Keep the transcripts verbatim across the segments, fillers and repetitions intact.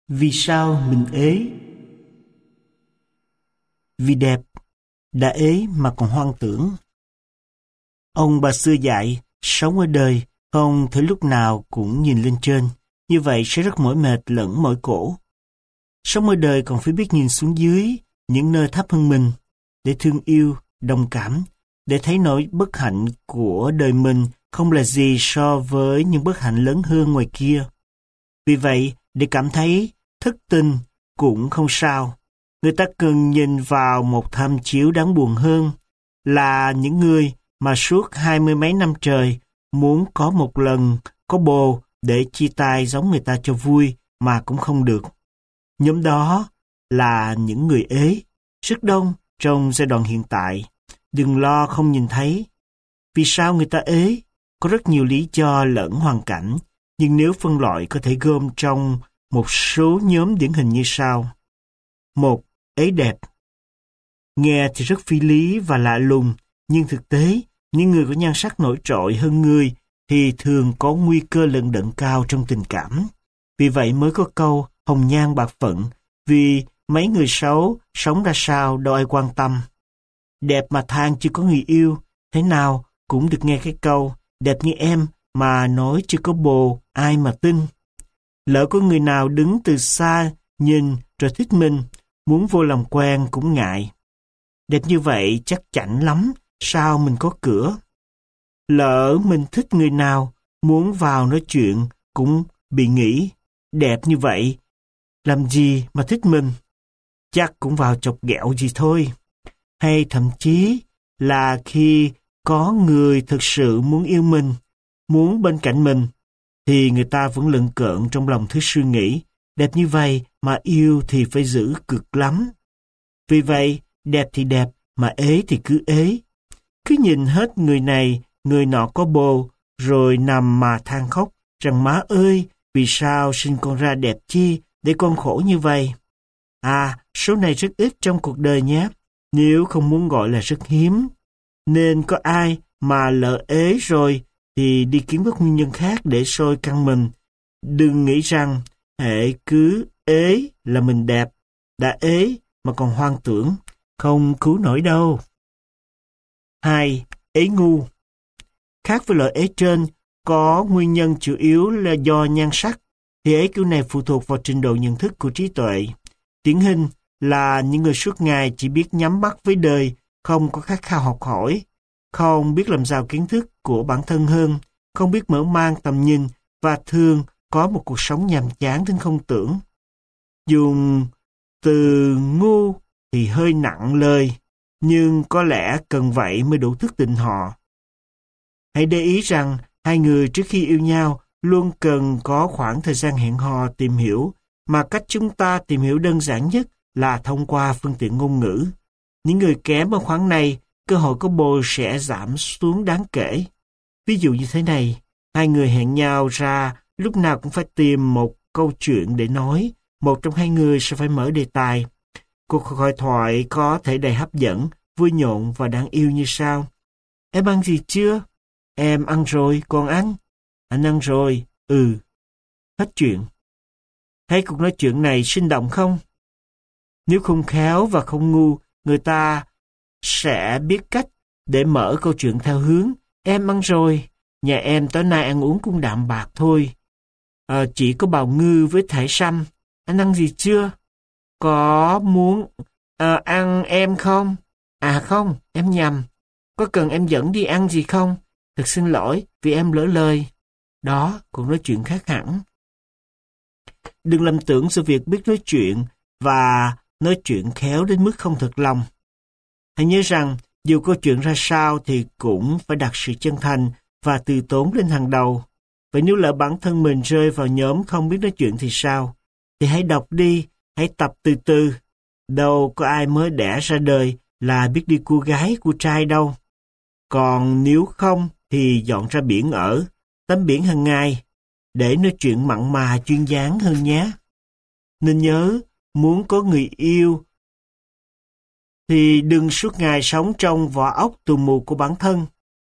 Vì sao mình ế? Vì đẹp, đã ế mà còn hoang tưởng. Ông bà xưa dạy, sống ở đời, không thể lúc nào cũng nhìn lên trên, như vậy sẽ rất mỏi mệt lẫn mỏi cổ. Sống ở đời còn phải biết nhìn xuống dưới, những nơi thấp hơn mình, để thương yêu, đồng cảm, để thấy nỗi bất hạnh của đời mình không là gì so với những bất hạnh lớn hơn ngoài kia. Vì vậy, để cảm thấy thất tình cũng không sao. Người ta cần nhìn vào một tham chiếu đáng buồn hơn là những người mà suốt hai mươi mấy năm trời muốn có một lần có bồ để chia tay giống người ta cho vui mà cũng không được. Nhóm đó là những người ế, rất đông trong giai đoạn hiện tại. Đừng lo không nhìn thấy. Vì sao người ta ế? Có rất nhiều lý do lẫn hoàn cảnh, nhưng nếu phân loại có thể gom trong một số nhóm điển hình như sau. Một, ế đẹp. Nghe thì rất phi lý và lạ lùng, nhưng thực tế, những người có nhan sắc nổi trội hơn người thì thường có nguy cơ lận đận cao trong tình cảm. Vì vậy mới có câu hồng nhan bạc phận, vì mấy người xấu sống ra sao đâu ai quan tâm. Đẹp mà than chưa có người yêu, thế nào cũng được nghe cái câu đẹp như em mà nói chưa có bồ, ai mà tin. Lỡ có người nào đứng từ xa nhìn rồi thích mình, muốn vô làm quen cũng ngại. Đẹp như vậy chắc chảnh lắm, sao mình có cửa? Lỡ mình thích người nào, muốn vào nói chuyện cũng bị nghĩ, đẹp như vậy, làm gì mà thích mình? Chắc cũng vào chọc ghẹo gì thôi. Hay thậm chí là khi có người thực sự muốn yêu mình, muốn bên cạnh mình, thì người ta vẫn lận cợn trong lòng thứ suy nghĩ, đẹp như vậy mà yêu thì phải giữ cực lắm. Vì vậy, đẹp thì đẹp, mà ế thì cứ ế. Cứ nhìn hết người này, người nọ có bồ, rồi nằm mà than khóc, rằng má ơi, vì sao sinh con ra đẹp chi, để con khổ như vậy. À, số này rất ít trong cuộc đời nhé, nếu không muốn gọi là rất hiếm. Nên có ai mà lỡ ế rồi, thì đi kiếm các nguyên nhân khác để soi căn mình. Đừng nghĩ rằng, hệ cứ ế là mình đẹp, đã ế mà còn hoang tưởng, không cứu nổi đâu. Hai, ế ngu. Khác với loại ế trên, có nguyên nhân chủ yếu là do nhan sắc, thì ế kiểu này phụ thuộc vào trình độ nhận thức của trí tuệ. Điển hình là những người suốt ngày chỉ biết nhắm mắt với đời, không có khát khao học hỏi, không biết làm giàu kiến thức của bản thân hơn, không biết mở mang tầm nhìn và thường có một cuộc sống nhàm chán đến không tưởng. Dùng từ ngu thì hơi nặng lời, nhưng có lẽ cần vậy mới đủ thức tỉnh họ. Hãy để ý rằng hai người trước khi yêu nhau luôn cần có khoảng thời gian hẹn hò tìm hiểu, mà cách chúng ta tìm hiểu đơn giản nhất là thông qua phương tiện ngôn ngữ. Những người kém ở khoảng này, cơ hội có bồ sẽ giảm xuống đáng kể. Ví dụ như thế này, hai người hẹn nhau ra lúc nào cũng phải tìm một câu chuyện để nói, một trong hai người sẽ phải mở đề tài. Cuộc hội thoại có thể đầy hấp dẫn, vui nhộn và đáng yêu như sau. Em ăn gì chưa? Em ăn rồi, còn anh? Anh ăn rồi, ừ. Hết chuyện. Thấy cuộc nói chuyện này sinh động không? Nếu không khéo và không ngu, người ta sẽ biết cách để mở câu chuyện theo hướng em ăn rồi, nhà em tối nay ăn uống cũng đạm bạc thôi. À, chỉ có bào ngư với thải sâm. Anh ăn gì chưa? Có muốn à, ăn em không? À không, em nhầm. Có cần em dẫn đi ăn gì không? Thật xin lỗi vì em lỡ lời. Đó, cuộc nói chuyện khác hẳn. Đừng lầm tưởng sự việc biết nói chuyện và nói chuyện khéo đến mức không thật lòng. Hãy nhớ rằng, dù câu chuyện ra sao thì cũng phải đặt sự chân thành và từ tốn lên hàng đầu. Vậy nếu lỡ bản thân mình rơi vào nhóm không biết nói chuyện thì sao? Thì hãy đọc đi, hãy tập từ từ. Đâu có ai mới đẻ ra đời là biết đi cua gái, cua trai đâu. Còn nếu không thì dọn ra biển ở, tắm biển hàng ngày, để nói chuyện mặn mà chuyên dáng hơn nhé. Nên nhớ, muốn có người yêu thì đừng suốt ngày sống trong vỏ ốc tù mù của bản thân.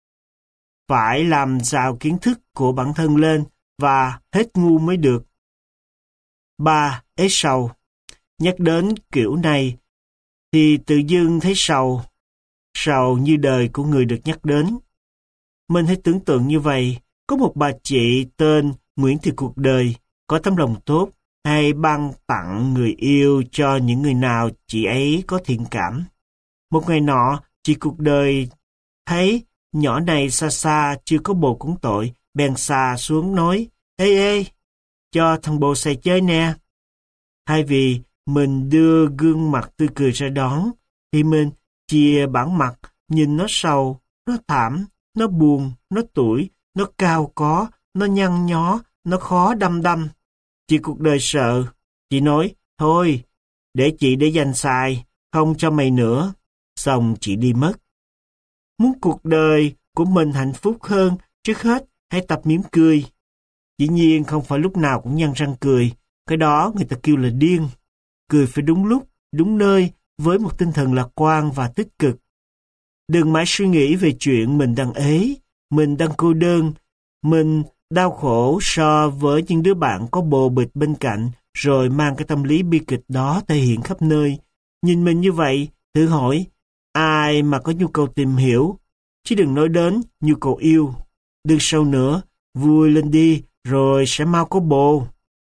Phải làm giàu kiến thức của bản thân lên và hết ngu mới được. Ba, ế sầu. Nhắc đến kiểu này thì tự dưng thấy sầu, sầu như đời của người được nhắc đến. Mình hãy tưởng tượng như vậy, có một bà chị tên Nguyễn Thị Cuộc Đời, có tấm lòng tốt, hay ban tặng người yêu cho những người nào chị ấy có thiện cảm. Một ngày nọ, chị Cuộc Đời thấy nhỏ này xa xa chưa có bồ cũng tội, bèn xà xuống nói, ê ê, cho thằng bồ xài chơi nè. Thay vì mình đưa gương mặt tươi cười ra đón, thì mình chìa bản mặt, nhìn nó sầu, nó thảm, nó buồn, nó tủi, nó cao có, nó nhăn nhó, nó khó đăm đăm. Chị Cuộc Đời sợ, chị nói, thôi, để chị để dành xài, không cho mày nữa. Xong chị đi mất. Muốn cuộc đời của mình hạnh phúc hơn, trước hết hãy tập mỉm cười. Dĩ nhiên không phải lúc nào cũng nhăn răng cười, cái đó người ta kêu là điên. Cười phải đúng lúc, đúng nơi, với một tinh thần lạc quan và tích cực. Đừng mãi suy nghĩ về chuyện mình đang ế, mình đang cô đơn, mình đau khổ so với những đứa bạn có bồ bịch bên cạnh, rồi mang cái tâm lý bi kịch đó thể hiện khắp nơi. Nhìn mình như vậy, thử hỏi, ai mà có nhu cầu tìm hiểu, chứ đừng nói đến nhu cầu yêu. Đừng sâu nữa, vui lên đi, rồi sẽ mau có bồ.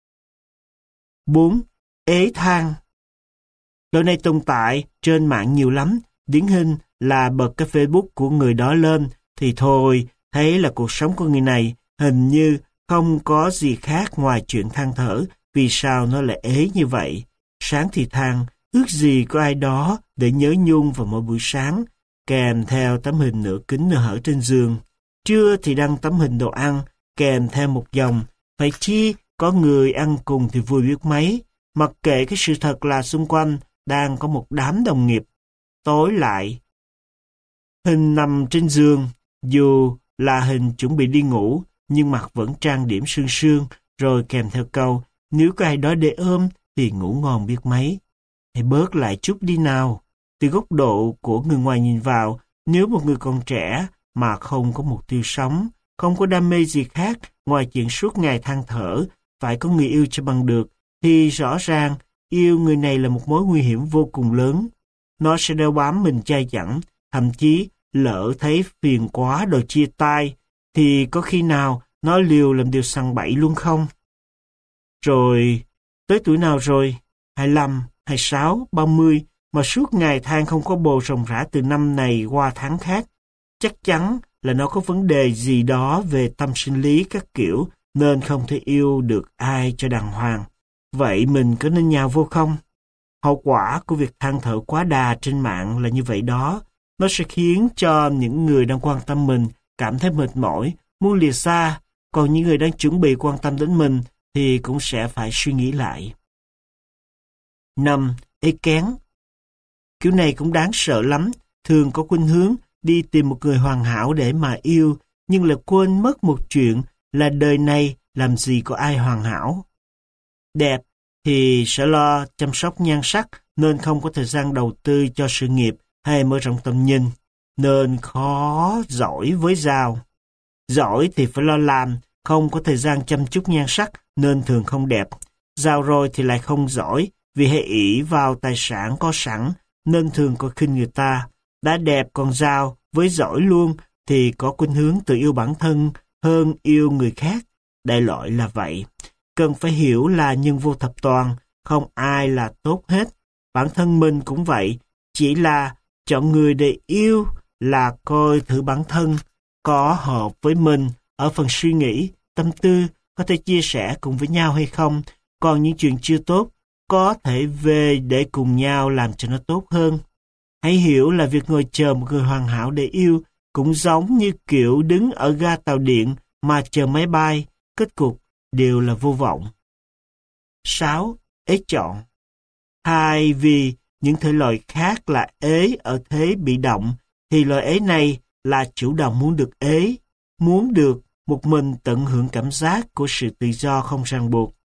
bốn. Ế than. Lâu nay tồn tại trên mạng nhiều lắm, điển hình là bật cái Facebook của người đó lên, thì thôi, thấy là cuộc sống của người này hình như không có gì khác ngoài chuyện than thở, vì sao nó lại ế như vậy. Sáng thì than, ước gì có ai đó để nhớ nhung vào mỗi buổi sáng, kèm theo tấm hình nửa kính nửa hở trên giường. Trưa thì đăng tấm hình đồ ăn, kèm theo một dòng, phải chi có người ăn cùng thì vui biết mấy, mặc kệ cái sự thật là xung quanh đang có một đám đồng nghiệp. Tối lại, hình nằm trên giường, dù là hình chuẩn bị đi ngủ, nhưng mặt vẫn trang điểm sương sương, rồi kèm theo câu, nếu có ai đó để ôm thì ngủ ngon biết mấy. Hãy bớt lại chút đi nào. Từ góc độ của người ngoài nhìn vào, nếu một người còn trẻ mà không có mục tiêu sống, không có đam mê gì khác ngoài chuyện suốt ngày than thở, phải có người yêu cho bằng được, thì rõ ràng yêu người này là một mối nguy hiểm vô cùng lớn. Nó sẽ đeo bám mình dai dẳng, thậm chí lỡ thấy phiền quá đòi chia tay, thì có khi nào nó liều làm điều sằng bậy luôn không? Rồi, tới tuổi nào rồi? hai mươi lăm, hai mươi sáu, ba mươi, mà suốt ngày than không có bồ ròng rã từ năm này qua tháng khác. Chắc chắn là nó có vấn đề gì đó về tâm sinh lý các kiểu, nên không thể yêu được ai cho đàng hoàng. Vậy mình có nên nhào vô không? Hậu quả của việc than thở quá đà trên mạng là như vậy đó. Nó sẽ khiến cho những người đang quan tâm mình cảm thấy mệt mỏi, muốn lìa xa, còn những người đang chuẩn bị quan tâm đến mình thì cũng sẽ phải suy nghĩ lại. năm. Ế kén. Kiểu này cũng đáng sợ lắm, thường có khuynh hướng đi tìm một người hoàn hảo để mà yêu, nhưng lại quên mất một chuyện là đời này làm gì có ai hoàn hảo. Đẹp thì sẽ lo chăm sóc nhan sắc nên không có thời gian đầu tư cho sự nghiệp hay mở rộng tầm nhìn, nên khó giỏi với giàu. Giỏi thì phải lo làm, không có thời gian chăm chút nhan sắc nên thường không đẹp. Giàu rồi thì lại không giỏi, vì hệ ỷ vào tài sản có sẵn nên thường có khinh người ta. Đã đẹp còn giàu với giỏi luôn thì có khuynh hướng tự yêu bản thân hơn yêu người khác. Đại loại là vậy. Cần phải hiểu là nhân vô thập toàn, không ai là tốt hết. Bản thân mình cũng vậy, chỉ là chọn người để yêu là coi thử bản thân có hợp với mình ở phần suy nghĩ, tâm tư, có thể chia sẻ cùng với nhau hay không. Còn những chuyện chưa tốt, có thể về để cùng nhau làm cho nó tốt hơn. Hãy hiểu là việc ngồi chờ một người hoàn hảo để yêu cũng giống như kiểu đứng ở ga tàu điện mà chờ máy bay, kết cục đều là vô vọng. sáu. Ế chọn. Thay vì những thể loại khác là ế ở thế bị động, thì loại ế này là chủ động muốn được ế, muốn được một mình tận hưởng cảm giác của sự tự do không ràng buộc.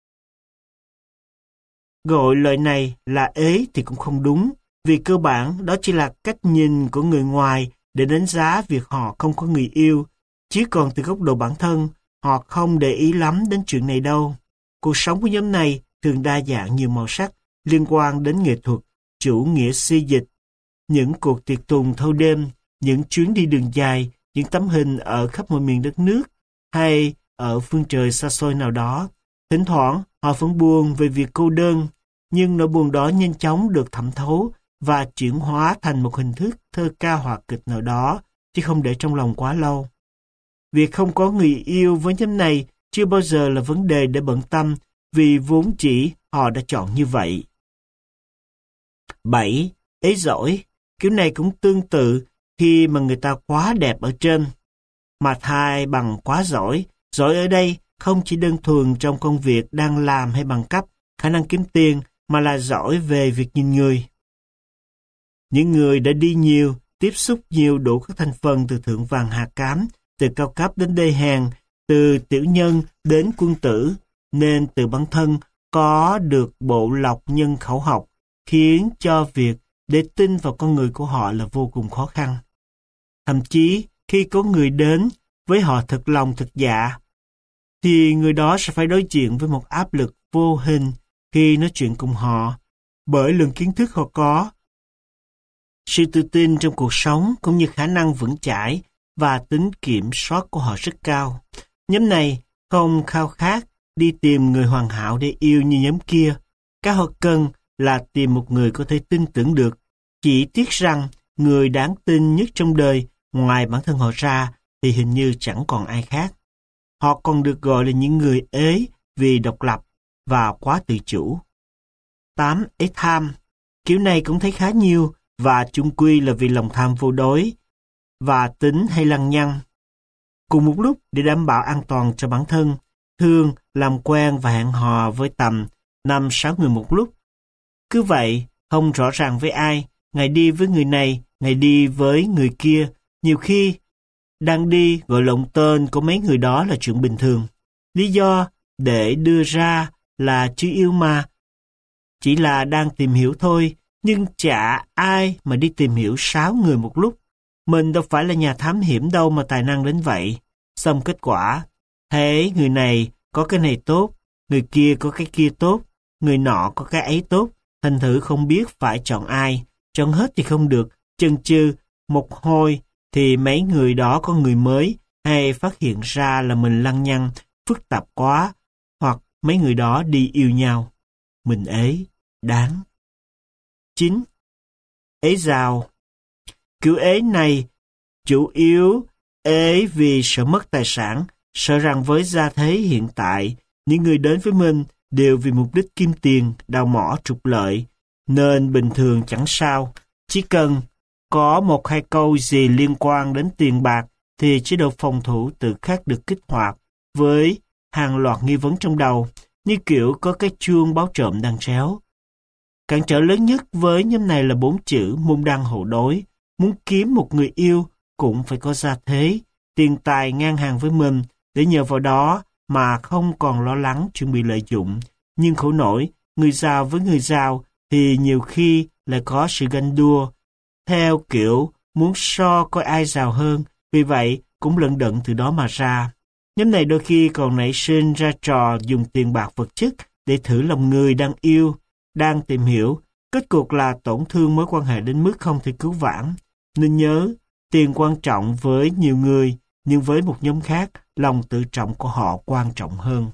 Gọi loại này là ế thì cũng không đúng, vì cơ bản đó chỉ là cách nhìn của người ngoài để đánh giá việc họ không có người yêu, chứ còn từ góc độ bản thân, họ không để ý lắm đến chuyện này đâu. Cuộc sống của nhóm này thường đa dạng nhiều màu sắc, liên quan đến nghệ thuật, chủ nghĩa suy dịch, những cuộc tiệc tùng thâu đêm, những chuyến đi đường dài, những tấm hình ở khắp mọi miền đất nước, hay ở phương trời xa xôi nào đó. Thỉnh thoảng, họ vẫn buồn về việc cô đơn, nhưng nỗi buồn đó nhanh chóng được thẩm thấu và chuyển hóa thành một hình thức thơ ca họa kịch nào đó, chứ không để trong lòng quá lâu. Việc không có người yêu với nhóm này chưa bao giờ là vấn đề để bận tâm, vì vốn chỉ họ đã chọn như vậy. bảy. Ế giỏi. Kiểu này cũng tương tự khi mà người ta quá đẹp ở trên, mà thay bằng quá giỏi. Giỏi ở đây không chỉ đơn thuần trong công việc đang làm hay bằng cấp, khả năng kiếm tiền, mà là giỏi về việc nhìn người. Những người đã đi nhiều, tiếp xúc nhiều đủ các thành phần từ thượng vàng hạ cám, từ cao cấp đến đê hèn, từ tiểu nhân đến quân tử, nên từ bản thân có được bộ lọc nhân khẩu học, khiến cho việc để tin vào con người của họ là vô cùng khó khăn. Thậm chí khi có người đến với họ thật lòng thật dạ, thì người đó sẽ phải đối diện với một áp lực vô hình khi nói chuyện cùng họ, bởi lượng kiến thức họ có, sự tự tin trong cuộc sống cũng như khả năng vững chãi và tính kiểm soát của họ rất cao. Nhóm này không khao khát đi tìm người hoàn hảo để yêu như nhóm kia. Cái họ cần là tìm một người có thể tin tưởng được. Chỉ tiếc rằng người đáng tin nhất trong đời, ngoài bản thân họ ra, thì hình như chẳng còn ai khác. Họ còn được gọi là những người ế vì độc lập và quá tự chủ. tám. Ế tham. Kiểu này cũng thấy khá nhiều, và chung quy là vì lòng tham vô đối và tính hay lăng nhăng. Cùng một lúc, để đảm bảo an toàn cho bản thân, thường làm quen và hẹn hò với tầm năm sáu người một lúc. Cứ vậy, không rõ ràng với ai, ngày đi với người này, ngày đi với người kia. Nhiều khi, đang đi gọi lộn tên của mấy người đó là chuyện bình thường. Lý do để đưa ra là chưa yêu mà, chỉ là đang tìm hiểu thôi, nhưng chả ai mà đi tìm hiểu sáu người một lúc. Mình đâu phải là nhà thám hiểm đâu mà tài năng đến vậy. Xong kết quả, thấy người này có cái này tốt, người kia có cái kia tốt, người nọ có cái ấy tốt, thành thử không biết phải chọn ai. Chọn hết thì không được, chần chừ một hồi thì mấy người đó có người mới, hay phát hiện ra là mình lăng nhăng, phức tạp quá, hoặc mấy người đó đi yêu nhau. Mình ế, đáng. chín. Ế giàu. Kiểu ế này chủ yếu ế vì sợ mất tài sản, sợ rằng với gia thế hiện tại, những người đến với mình đều vì mục đích kim tiền, đào mỏ trục lợi, nên bình thường chẳng sao. Chỉ cần có một hai câu gì liên quan đến tiền bạc thì chế độ phòng thủ tự khắc được kích hoạt với hàng loạt nghi vấn trong đầu, như kiểu có cái chuông báo trộm đang réo. Cản trở lớn nhất với nhóm này là bốn chữ môn đăng hộ đối. Muốn kiếm một người yêu cũng phải có gia thế, tiền tài ngang hàng với mình, để nhờ vào đó mà không còn lo lắng chuyện bị lợi dụng. Nhưng khổ nổi, người giàu với người giàu thì nhiều khi lại có sự ganh đua, theo kiểu muốn so coi ai giàu hơn, vì vậy cũng lận đận từ đó mà ra. Nhóm này đôi khi còn nảy sinh ra trò dùng tiền bạc vật chất để thử lòng người đang yêu, đang tìm hiểu. Kết cục là tổn thương mối quan hệ đến mức không thể cứu vãn. Nên nhớ, tiền quan trọng với nhiều người, nhưng với một nhóm khác, lòng tự trọng của họ quan trọng hơn.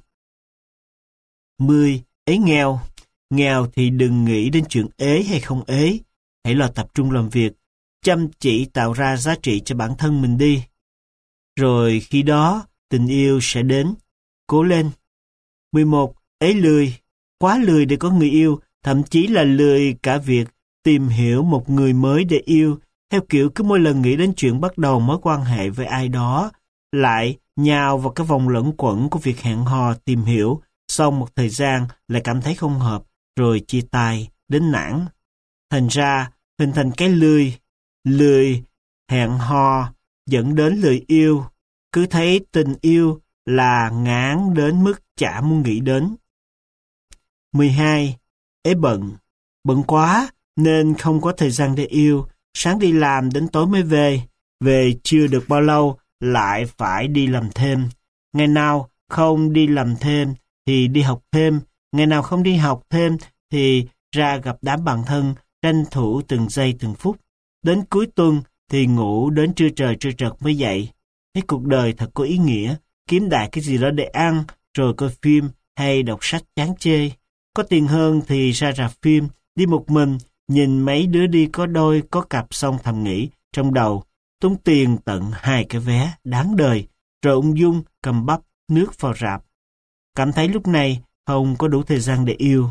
mười. Ế nghèo. Nghèo thì đừng nghĩ đến chuyện ế hay không ế. Hãy lo tập trung làm việc, chăm chỉ tạo ra giá trị cho bản thân mình đi. Rồi khi đó, tình yêu sẽ đến. Cố lên. mười một. Ế lười. Quá lười để có người yêu, thậm chí là lười cả việc tìm hiểu một người mới để yêu, theo kiểu cứ mỗi lần nghĩ đến chuyện bắt đầu mối quan hệ với ai đó, lại nhào vào cái vòng lẫn quẩn của việc hẹn hò tìm hiểu, sau một thời gian lại cảm thấy không hợp, rồi chia tay, đến nản. Thành ra, hình thành cái lười, lười, hẹn hò, dẫn đến lười yêu, cứ thấy tình yêu là ngán đến mức chả muốn nghĩ đến. mười hai. Ế bận. Bận quá nên không có thời gian để yêu, sáng đi làm đến tối mới về, về chưa được bao lâu lại phải đi làm thêm. Ngày nào không đi làm thêm thì đi học thêm, Ngày nào không đi học thêm thì ra gặp đám bạn thân, tranh thủ từng giây từng phút. Đến cuối tuần thì ngủ đến trưa trời trưa trật mới dậy. Thấy cuộc đời thật có ý nghĩa, kiếm đại cái gì đó để ăn, rồi coi phim hay đọc sách chán chê. Có tiền hơn thì ra rạp phim, đi một mình, nhìn mấy đứa đi có đôi có cặp xong thầm nghĩ trong đầu, tốn tiền tận hai cái vé, đáng đời, rồi ung dung cầm bắp nước vào rạp. Cảm thấy lúc này không có đủ thời gian để yêu.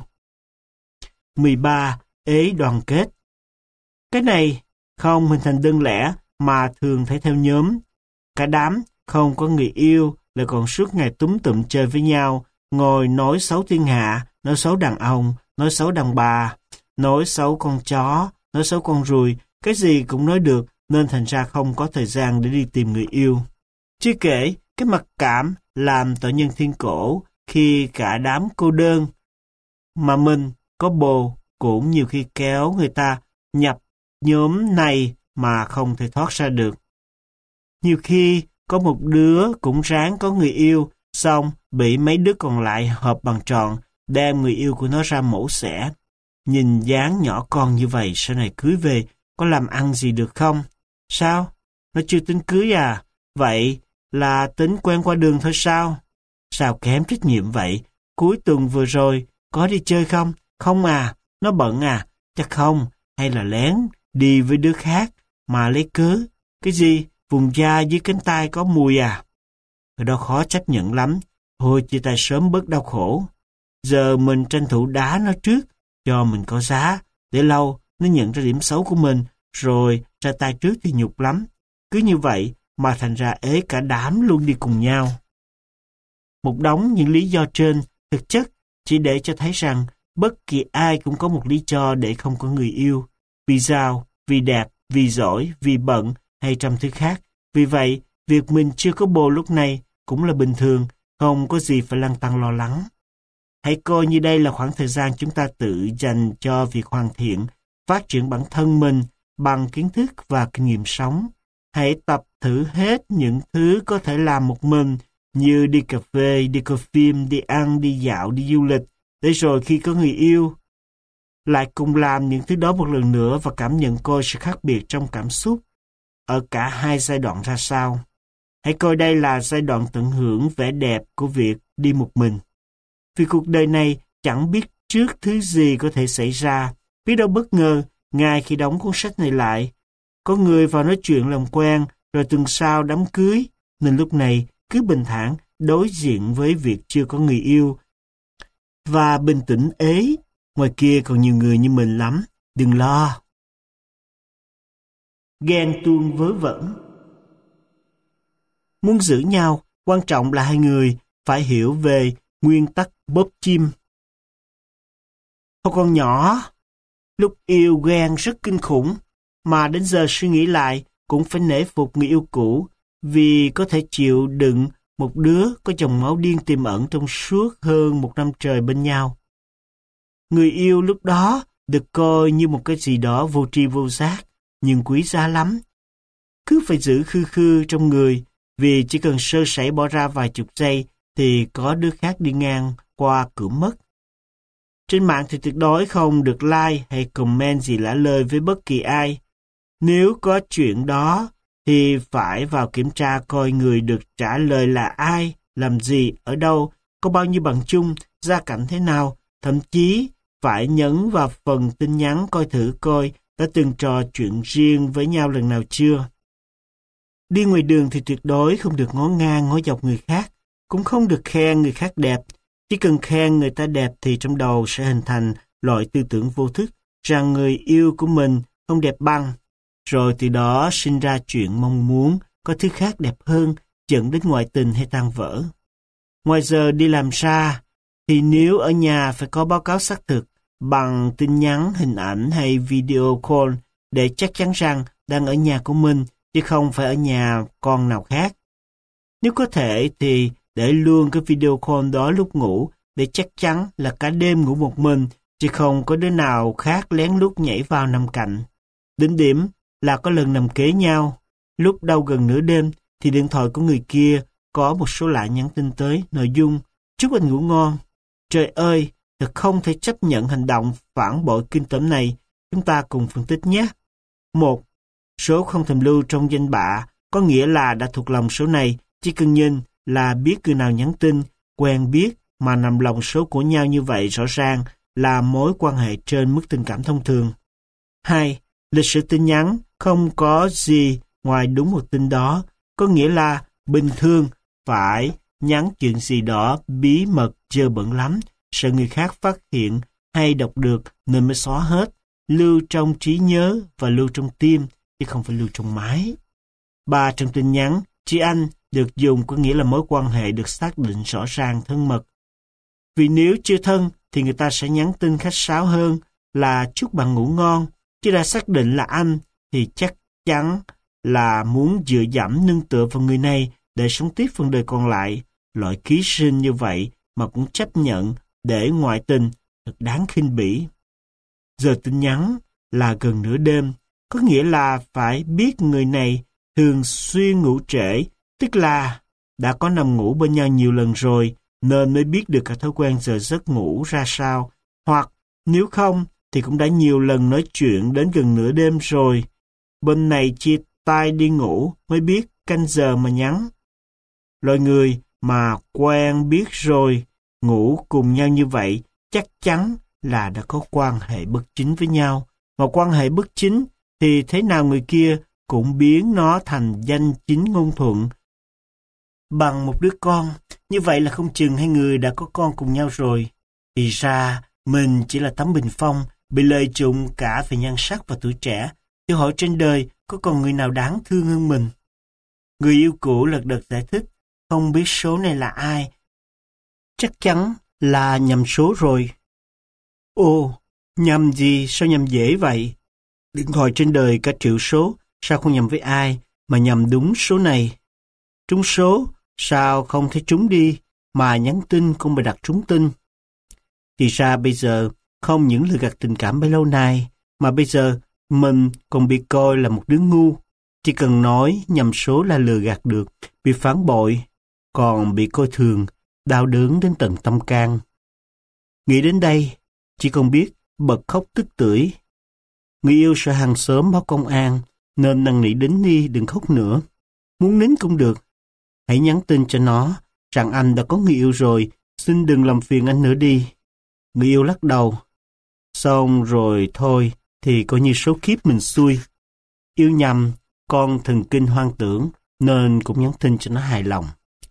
mười ba. Ế đoàn kết. Cái này không hình thành đơn lẻ mà thường thấy theo nhóm. Cả đám không có người yêu lại còn suốt ngày túm tụm chơi với nhau, ngồi nói xấu thiên hạ, nói xấu đàn ông, nói xấu đàn bà, nói xấu con chó, nói xấu con ruồi, cái gì cũng nói được nên thành ra không có thời gian để đi tìm người yêu. Chưa kể, cái mặc cảm làm tội nhân thiên cổ khi cả đám cô đơn, mà mình có bồ cũng nhiều khi kéo người ta nhập nhóm này mà không thể thoát ra được. Nhiều khi có một đứa cũng ráng có người yêu, xong bị mấy đứa còn lại họp bằng tròn, đem người yêu của nó ra mổ xẻ. Nhìn dáng nhỏ con như vậy, sau này cưới về, có làm ăn gì được không? Sao? Nó chưa tính cưới à? Vậy là tính quen qua đường thôi sao? Sao kém trách nhiệm vậy? Cuối tuần vừa rồi, có đi chơi không? Không à? Nó bận à? Chắc không. Hay là lén đi với đứa khác mà lấy cớ? Cái gì? Vùng da dưới cánh tay có mùi à? Ở đó khó chấp nhận lắm. Thôi chia tay sớm bớt đau khổ. Giờ mình tranh thủ đá nó trước, cho mình có giá. Để lâu, nó nhận ra điểm xấu của mình, rồi ra tay trước thì nhục lắm. Cứ như vậy mà thành ra ế cả đám luôn đi cùng nhau. Một đống những lý do trên, thực chất chỉ để cho thấy rằng bất kỳ ai cũng có một lý do để không có người yêu. Vì giàu, vì đẹp, vì giỏi, vì bận hay trăm thứ khác. Vì vậy, việc mình chưa có bồ lúc này cũng là bình thường, không có gì phải lăn tăn lo lắng. Hãy coi như đây là khoảng thời gian chúng ta tự dành cho việc hoàn thiện, phát triển bản thân mình bằng kiến thức và kinh nghiệm sống. Hãy tập thử hết những thứ có thể làm một mình, như đi cà phê, đi coi phim, đi ăn, đi dạo, đi du lịch, để rồi khi có người yêu, lại cùng làm những thứ đó một lần nữa và cảm nhận coi sự khác biệt trong cảm xúc ở cả hai giai đoạn ra sao. Hãy coi đây là giai đoạn tận hưởng vẻ đẹp của việc đi một mình. Vì cuộc đời này chẳng biết trước thứ gì có thể xảy ra, biết đâu bất ngờ, ngay khi đóng cuốn sách này lại, có người vào nói chuyện làm quen, rồi tuần sau đám cưới, nên lúc này cứ bình thản đối diện với việc chưa có người yêu. Và bình tĩnh ế, ngoài kia còn nhiều người như mình lắm, đừng lo. Ghen tuông vớ vẩn. Muốn giữ nhau, quan trọng là hai người phải hiểu về nguyên tắc bóp chim. Hồi còn nhỏ, lúc yêu ghen rất kinh khủng, mà đến giờ suy nghĩ lại cũng phải nể phục người yêu cũ vì có thể chịu đựng một đứa có dòng máu điên tiềm ẩn trong suốt hơn một năm trời bên nhau. Người yêu lúc đó được coi như một cái gì đó vô tri vô giác, nhưng quý giá lắm. Cứ phải giữ khư khư trong người, vì chỉ cần sơ sẩy bỏ ra vài chục giây thì có đứa khác đi ngang qua cửa mất. Trên mạng thì tuyệt đối không được like hay comment gì lả lơi với bất kỳ ai. Nếu có chuyện đó thì phải vào kiểm tra coi người được trả lời là ai, làm gì, ở đâu, có bao nhiêu bằng chung, gia cảnh thế nào, thậm chí phải nhấn vào phần tin nhắn coi thử coi đã từng trò chuyện riêng với nhau lần nào chưa. Đi ngoài đường thì tuyệt đối không được ngó ngang ngó dọc người khác, cũng không được khen người khác đẹp. Chỉ cần khen người ta đẹp thì trong đầu sẽ hình thành loại tư tưởng vô thức rằng người yêu của mình không đẹp bằng. Rồi từ đó sinh ra chuyện mong muốn có thứ khác đẹp hơn, dẫn đến ngoại tình hay tan vỡ. Ngoài giờ đi làm xa, thì nếu ở nhà phải có báo cáo xác thực bằng tin nhắn, hình ảnh hay video call để chắc chắn rằng đang ở nhà của mình, chứ không phải ở nhà con nào khác. Nếu có thể thì để luôn cái video call đó lúc ngủ để chắc chắn là cả đêm ngủ một mình, chứ không có đứa nào khác lén lút nhảy vào nằm cạnh. Đến điểm là có lần nằm kế nhau, lúc đâu gần nửa đêm thì điện thoại của người kia có một số lạ nhắn tin tới nội dung chúc anh ngủ ngon. Trời ơi, thật không thể chấp nhận hành động phản bội kinh tởm này. Chúng ta cùng phân tích nhé. Một, số không thèm lưu trong danh bạ có nghĩa là đã thuộc lòng số này, chỉ cần nhìn là biết người nào nhắn tin, quen biết mà nằm lòng số của nhau như vậy rõ ràng là mối quan hệ trên mức tình cảm thông thường. Hai, lịch sử tin nhắn không có gì ngoài đúng một tin đó, có nghĩa là bình thường phải nhắn chuyện gì đó bí mật dơ bẩn lắm, sợ người khác phát hiện hay đọc được nên mới xóa hết, lưu trong trí nhớ và lưu trong tim, chứ không phải lưu trong máy. Ba, trong tin nhắn, chị anh được dùng có nghĩa là mối quan hệ được xác định rõ ràng thân mật. Vì nếu chưa thân thì người ta sẽ nhắn tin khách sáo hơn là chúc bạn ngủ ngon, chứ đã xác định là anh thì chắc chắn là muốn dựa dẫm nương tựa vào người này để sống tiếp phần đời còn lại. Loại ký sinh như vậy mà cũng chấp nhận để ngoại tình thật đáng khinh bỉ. Giờ tin nhắn là gần nửa đêm, có nghĩa là phải biết người này thường xuyên ngủ trễ, tức là đã có nằm ngủ bên nhau nhiều lần rồi nên mới biết được cả thói quen giờ giấc ngủ ra sao, hoặc nếu không thì cũng đã nhiều lần nói chuyện đến gần nửa đêm rồi. Bên này chia tay đi ngủ mới biết canh giờ mà nhắn. Loại người mà quen biết rồi, ngủ cùng nhau như vậy chắc chắn là đã có quan hệ bất chính với nhau. Mà quan hệ bất chính thì thế nào người kia cũng biến nó thành danh chính ngôn thuận bằng một đứa con. Như vậy là không chừng hai người đã có con cùng nhau rồi. Thì ra mình chỉ là tấm bình phong, bị lợi dụng cả về nhan sắc và tuổi trẻ. Tôi hỏi trên đời có còn người nào đáng thương hơn mình? Người yêu cũ lật đật giải thích, không biết số này là ai. Chắc chắn là nhầm số rồi. Ồ, nhầm gì? Sao nhầm dễ vậy? Điện thoại trên đời cả triệu số, sao không nhầm với ai mà nhầm đúng số này? Trúng số, sao không thấy trúng đi, mà nhắn tin cũng bị đặt trúng tin? Thì ra bây giờ không những lừa gạt tình cảm bấy lâu nay, mà bây giờ mình còn bị coi là một đứa ngu. Chỉ cần nói nhầm số là lừa gạt được, bị phản bội, còn bị coi thường, đau đớn đến tận tâm can. Nghĩ đến đây, chỉ còn biết bật khóc tức tưởi. Người yêu sợ hàng xóm báo công an, nên năn nỉ đến đi đừng khóc nữa. Muốn nín cũng được. Hãy nhắn tin cho nó rằng anh đã có người yêu rồi, xin đừng làm phiền anh nữa đi. Người yêu lắc đầu. Xong rồi thôi, thì coi như số kiếp mình xui. Yêu nhầm, con thần kinh hoang tưởng, nên cũng nhắn tin cho nó hài lòng.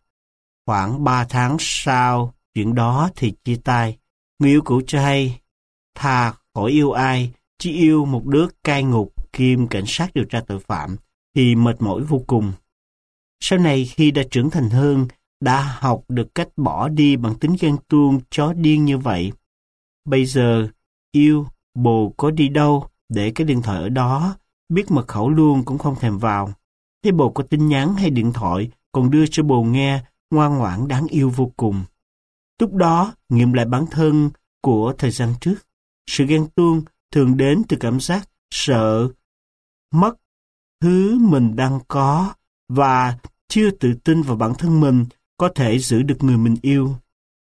Khoảng ba tháng sau chuyện đó thì chia tay. Người yêu cũ cho hay, thà khỏi yêu ai, chỉ yêu một đứa cai ngục kiêm cảnh sát điều tra tội phạm, thì mệt mỏi vô cùng. Sau này khi đã trưởng thành hơn, đã học được cách bỏ đi bằng tính ghen tuông chó điên như vậy. Bây giờ, yêu, bồ có đi đâu, để cái điện thoại ở đó, biết mật khẩu luôn cũng không thèm vào. Thấy bồ có tin nhắn hay điện thoại, còn đưa cho bồ nghe, ngoan ngoãn đáng yêu vô cùng. Lúc đó, nghiệm lại bản thân của thời gian trước. Sự ghen tuông thường đến từ cảm giác sợ mất thứ mình đang có và chưa tự tin vào bản thân mình có thể giữ được người mình yêu.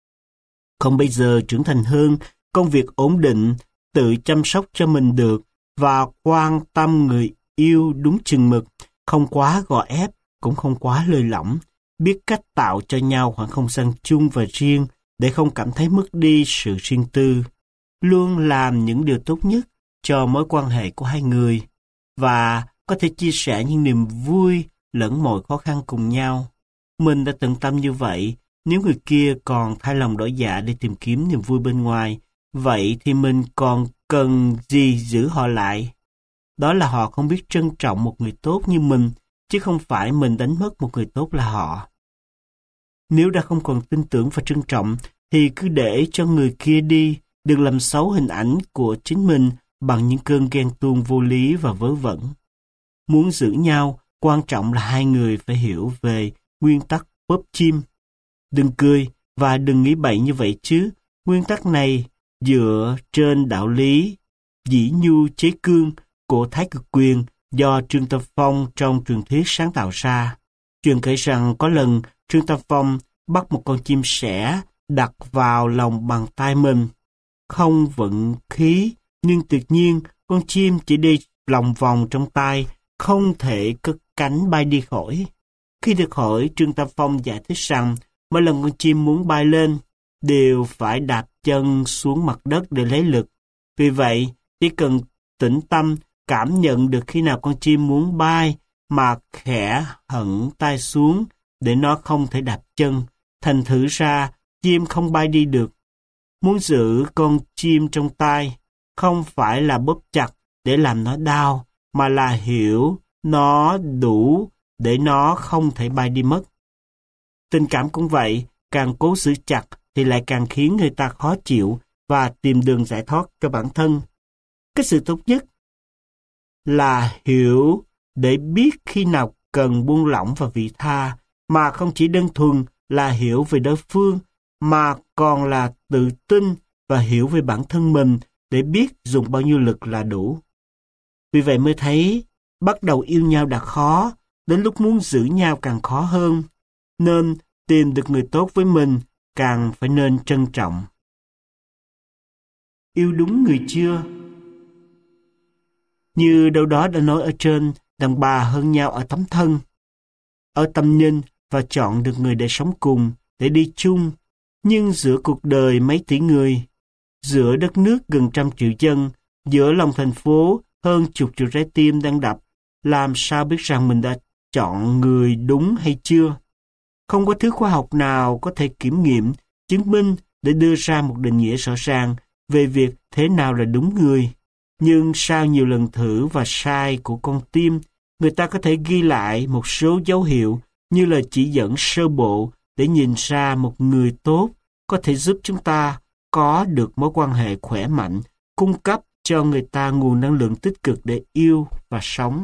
Còn bây giờ trưởng thành hơn, công việc ổn định, tự chăm sóc cho mình được và quan tâm người yêu đúng chừng mực, không quá gò ép, cũng không quá lơi lỏng, biết cách tạo cho nhau khoảng không gian chung và riêng để không cảm thấy mất đi sự riêng tư, luôn làm những điều tốt nhất cho mối quan hệ của hai người và có thể chia sẻ những niềm vui lẫn mọi khó khăn cùng nhau. Mình đã tận tâm như vậy, nếu người kia còn thay lòng đổi dạ để tìm kiếm niềm vui bên ngoài, vậy thì mình còn cần gì giữ họ lại? Đó là họ không biết trân trọng một người tốt như mình, chứ không phải mình đánh mất một người tốt là họ. Nếu đã không còn tin tưởng và trân trọng, thì cứ để cho người kia đi, đừng làm xấu hình ảnh của chính mình bằng những cơn ghen tuông vô lý và vớ vẩn. Muốn giữ nhau, quan trọng là hai người phải hiểu về nguyên tắc bóp chim. Đừng cười và đừng nghĩ bậy như vậy chứ. Nguyên tắc này dựa trên đạo lý dĩ nhu chế cương của Thái Cực Quyền do Trương Tam Phong trong truyền thuyết sáng tạo ra. Truyền kể rằng có lần Trương Tam Phong bắt một con chim sẻ đặt vào lòng bàn tay mình. không vận khí, nhưng tuyệt nhiên con chim chỉ đi lòng vòng trong tay, không thể cất cánh bay đi khỏi. Khi được hỏi, Trương Tam Phong giải thích rằng mỗi lần con chim muốn bay lên, đều phải đạp chân xuống mặt đất để lấy lực. Vì vậy, chỉ cần tĩnh tâm cảm nhận được khi nào con chim muốn bay mà khẽ hẳn tay xuống để nó không thể đạp chân. Thành thử ra, chim không bay đi được. Muốn giữ con chim trong tay không phải là bóp chặt để làm nó đau, mà là hiểu nó đủ để nó không thể bay đi mất. Tình cảm cũng vậy, càng cố giữ chặt thì lại càng khiến người ta khó chịu và tìm đường giải thoát cho bản thân. Cái sự tốt nhất là hiểu để biết khi nào cần buông lỏng và vị tha, mà không chỉ đơn thuần là hiểu về đối phương, mà còn là tự tin và hiểu về bản thân mình để biết dùng bao nhiêu lực là đủ. Vì vậy mới thấy, bắt đầu yêu nhau đã khó, đến lúc muốn giữ nhau càng khó hơn, nên tìm được người tốt với mình càng phải nên trân trọng. Yêu đúng người chưa? Như đâu đó đã nói ở trên, đàn bà hơn nhau ở tấm thân, ở tâm linh và chọn được người để sống cùng, để đi chung. Nhưng giữa cuộc đời mấy tỷ người, giữa đất nước gần trăm triệu dân, giữa lòng thành phố hơn chục triệu trái tim đang đập, làm sao biết rằng mình đã chọn người đúng hay chưa? Không có thứ khoa học nào có thể kiểm nghiệm, chứng minh để đưa ra một định nghĩa rõ ràng về việc thế nào là đúng người. Nhưng sau nhiều lần thử và sai của con tim, người ta có thể ghi lại một số dấu hiệu như là chỉ dẫn sơ bộ để nhìn ra một người tốt có thể giúp chúng ta có được mối quan hệ khỏe mạnh, cung cấp cho người ta nguồn năng lượng tích cực để yêu và sống.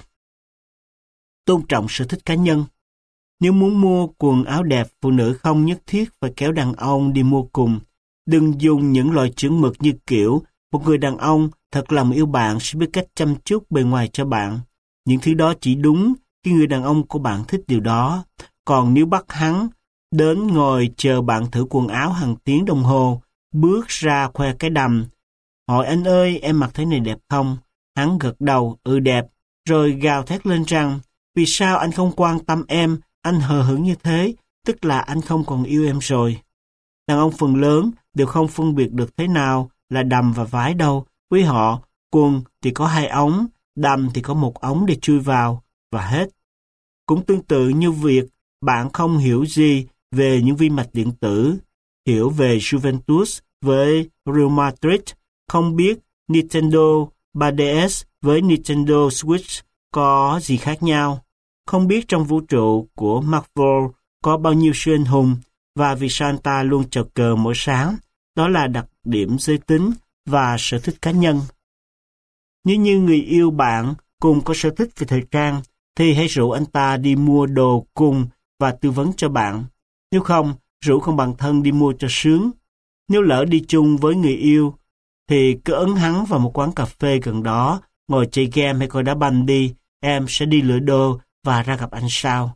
Tôn trọng sở thích cá nhân. Nếu muốn mua quần áo đẹp, phụ nữ không nhất thiết phải kéo đàn ông đi mua cùng. Đừng dùng những loại chuẩn mực như kiểu một người đàn ông thật lòng yêu bạn sẽ biết cách chăm chút bề ngoài cho bạn. Những thứ đó chỉ đúng khi người đàn ông của bạn thích điều đó. Còn nếu bắt hắn đến ngồi chờ bạn thử quần áo hàng tiếng đồng hồ, bước ra khoe cái đầm, hỏi anh ơi em mặc thế này đẹp không? Hắn gật đầu, ừ đẹp, rồi gào thét lên rằng, vì sao anh không quan tâm em, anh hờ hững như thế, tức là anh không còn yêu em rồi. Đàn ông phần lớn đều không phân biệt được thế nào là đầm và vái đâu. Với họ, quần thì có hai ống, đầm thì có một ống để chui vào, và hết. Cũng tương tự như việc bạn không hiểu gì về những vi mạch điện tử, hiểu về Juventus với Real Madrid, không biết Nintendo ba D S với Nintendo Switch có gì khác nhau, không biết trong vũ trụ của Marvel có bao nhiêu siêu anh hùng và vì sao anh ta luôn chào cờ mỗi sáng. Đó là đặc điểm giới tính và sở thích cá nhân. Nếu như người yêu bạn cùng có sở thích về thời trang, thì hãy rủ anh ta đi mua đồ cùng và tư vấn cho bạn. Nếu không, rủ con bạn thân đi mua cho sướng. Nếu lỡ đi chung với người yêu, thì cứ ấn hắn vào một quán cà phê gần đó, ngồi chơi game hay coi đá banh đi, em sẽ đi lựa đồ và ra gặp anh sau.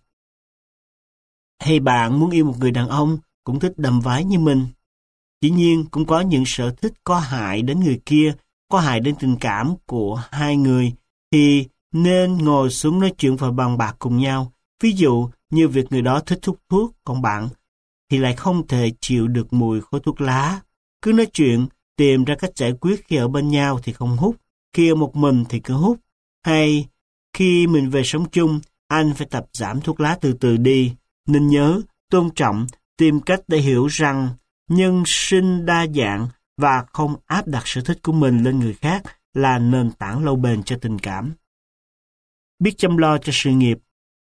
Hay bạn muốn yêu một người đàn ông cũng thích đầm vái như mình. Dĩ nhiên cũng có những sở thích có hại đến người kia, có hại đến tình cảm của hai người, thì nên ngồi xuống nói chuyện và bàn bạc cùng nhau. Ví dụ như việc người đó thích hút thuốc, còn bạn thì lại không thể chịu được mùi khói thuốc lá. Cứ nói chuyện, tìm ra cách giải quyết. Khi ở bên nhau thì không hút, khi ở một mình thì cứ hút. Hay khi mình về sống chung, anh phải tập giảm thuốc lá từ từ đi. Nên nhớ, tôn trọng, tìm cách để hiểu rằng nhân sinh đa dạng và không áp đặt sở thích của mình lên người khác là nền tảng lâu bền cho tình cảm. Biết chăm lo cho sự nghiệp.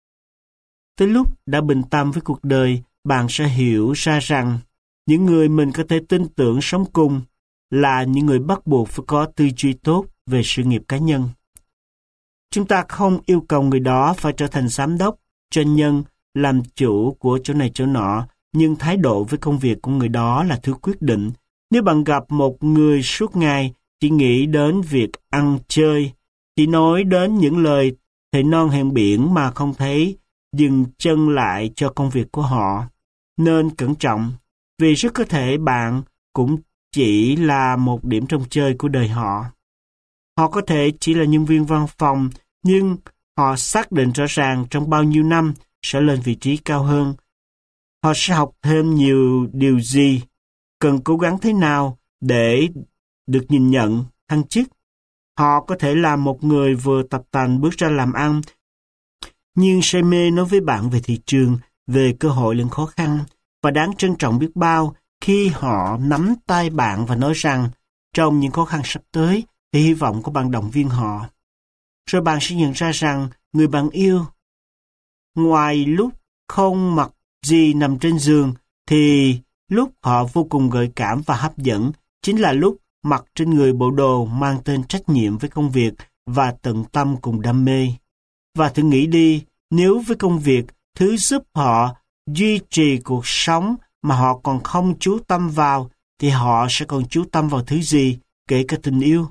Tới lúc đã bình tâm với cuộc đời, bạn sẽ hiểu ra rằng những người mình có thể tin tưởng sống cùng là những người bắt buộc phải có tư duy tốt về sự nghiệp cá nhân. Chúng ta không yêu cầu người đó phải trở thành giám đốc, doanh nhân, làm chủ của chỗ này chỗ nọ, nhưng thái độ với công việc của người đó là thứ quyết định. Nếu bạn gặp một người suốt ngày chỉ nghĩ đến việc ăn chơi, chỉ nói đến những lời thề non hẹn biển mà không thấy dừng chân lại cho công việc của họ, nên cẩn trọng, vì rất có thể bạn cũng chỉ là một điểm trong chơi của đời họ. Họ có thể chỉ là nhân viên văn phòng, nhưng họ xác định rõ ràng trong bao nhiêu năm sẽ lên vị trí cao hơn. Họ sẽ học thêm nhiều điều gì, cần cố gắng thế nào để được nhìn nhận, thăng chức. Họ có thể là một người vừa tập tành bước ra làm ăn, nhưng say mê nói với bạn về thị trường, về cơ hội lẫn khó khăn, và đáng trân trọng biết bao khi họ nắm tay bạn và nói rằng trong những khó khăn sắp tới thì hy vọng của bạn động viên họ. Rồi bạn sẽ nhận ra rằng người bạn yêu, ngoài lúc không mặc gì nằm trên giường, thì lúc họ vô cùng gợi cảm và hấp dẫn chính là lúc mặc trên người bộ đồ mang tên trách nhiệm với công việc và tận tâm cùng đam mê. Và thử nghĩ đi, nếu với công việc, thứ giúp họ duy trì cuộc sống mà họ còn không chú tâm vào, thì họ sẽ còn chú tâm vào thứ gì, kể cả tình yêu?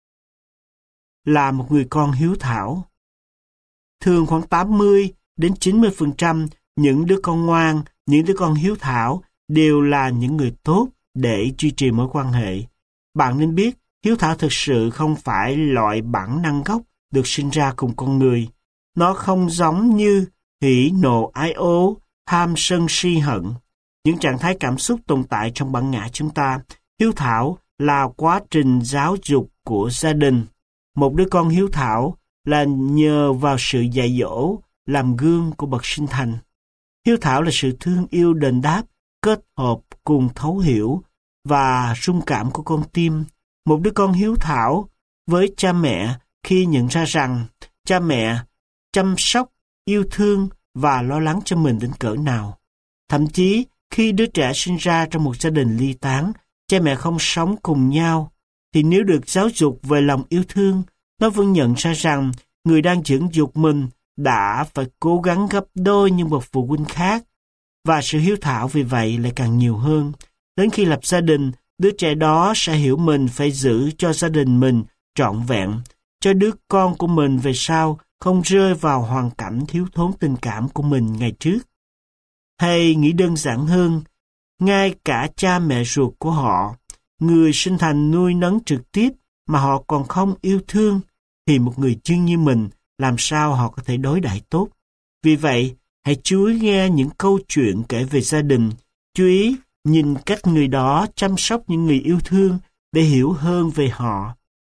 Là một người con hiếu thảo. Thường khoảng tám mươi đến chín mươi phần trăm những đứa con ngoan, những đứa con hiếu thảo đều là những người tốt để duy trì mối quan hệ. Bạn nên biết, hiếu thảo thực sự không phải loại bản năng gốc được sinh ra cùng con người. Nó không giống như hỉ nộ ái ố, tham sân si hận. Những trạng thái cảm xúc tồn tại trong bản ngã chúng ta. Hiếu thảo là quá trình giáo dục của gia đình. Một đứa con hiếu thảo là nhờ vào sự dạy dỗ, làm gương của bậc sinh thành. Hiếu thảo là sự thương yêu đền đáp, kết hợp cùng thấu hiểu và rung cảm của con tim. Một đứa con hiếu thảo với cha mẹ khi nhận ra rằng cha mẹ chăm sóc, yêu thương và lo lắng cho mình đến cỡ nào. Thậm chí khi đứa trẻ sinh ra trong một gia đình ly tán, cha mẹ không sống cùng nhau, thì nếu được giáo dục về lòng yêu thương, nó vẫn nhận ra rằng người đang dưỡng dục mình đã phải cố gắng gấp đôi những bậc phụ huynh khác, và sự hiếu thảo vì vậy lại càng nhiều hơn. Đến khi lập gia đình, đứa trẻ đó sẽ hiểu mình phải giữ cho gia đình mình trọn vẹn, cho đứa con của mình về sau không rơi vào hoàn cảnh thiếu thốn tình cảm của mình ngày trước. Hay nghĩ đơn giản hơn, ngay cả cha mẹ ruột của họ, người sinh thành nuôi nấng trực tiếp mà họ còn không yêu thương, thì một người chuyên như mình làm sao họ có thể đối đãi tốt. Vì vậy, hãy chú ý nghe những câu chuyện kể về gia đình, chú ý nhìn cách người đó chăm sóc những người yêu thương để hiểu hơn về họ.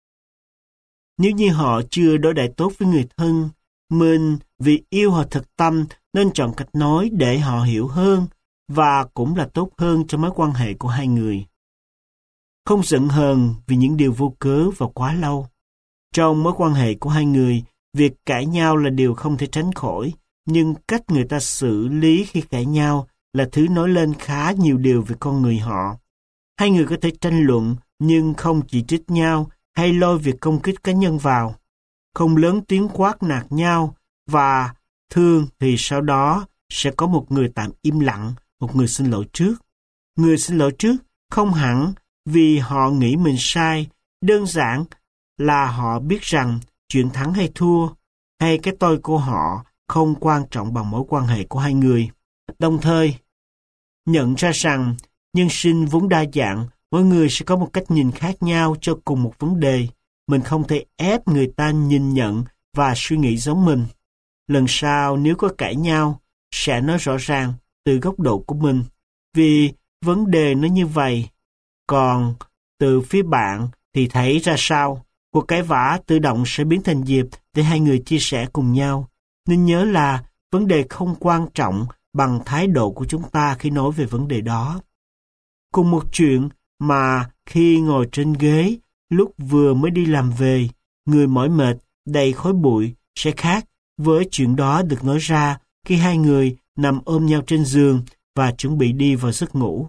Nếu như họ chưa đối đãi tốt với người thân, mình vì yêu họ thật tâm nên chọn cách nói để họ hiểu hơn và cũng là tốt hơn cho mối quan hệ của hai người. Không giận hờn vì những điều vô cớ và quá lâu. Trong mối quan hệ của hai người, việc cãi nhau là điều không thể tránh khỏi, nhưng cách người ta xử lý khi cãi nhau là thứ nói lên khá nhiều điều về con người họ. Hai người có thể tranh luận nhưng không chỉ trích nhau hay lôi việc công kích cá nhân vào, không lớn tiếng quát nạt nhau, và thường thì sau đó sẽ có một người tạm im lặng, một người xin lỗi trước. Người xin lỗi trước không hẳn vì họ nghĩ mình sai, đơn giản là họ biết rằng chuyện thắng hay thua, hay cái tôi của họ không quan trọng bằng mối quan hệ của hai người. Đồng thời, nhận ra rằng nhân sinh vốn đa dạng, mỗi người sẽ có một cách nhìn khác nhau cho cùng một vấn đề. Mình không thể ép người ta nhìn nhận và suy nghĩ giống mình. Lần sau nếu có cãi nhau, sẽ nói rõ ràng từ góc độ của mình, vì vấn đề nó như vậy. Còn từ phía bạn thì thấy ra sao? Cuộc cãi vã tự động sẽ biến thành dịp để hai người chia sẻ cùng nhau. Nên nhớ là vấn đề không quan trọng bằng thái độ của chúng ta khi nói về vấn đề đó. Cùng một chuyện mà khi ngồi trên ghế lúc vừa mới đi làm về, người mỏi mệt, đầy khói bụi sẽ khác với chuyện đó được nói ra khi hai người nằm ôm nhau trên giường và chuẩn bị đi vào giấc ngủ.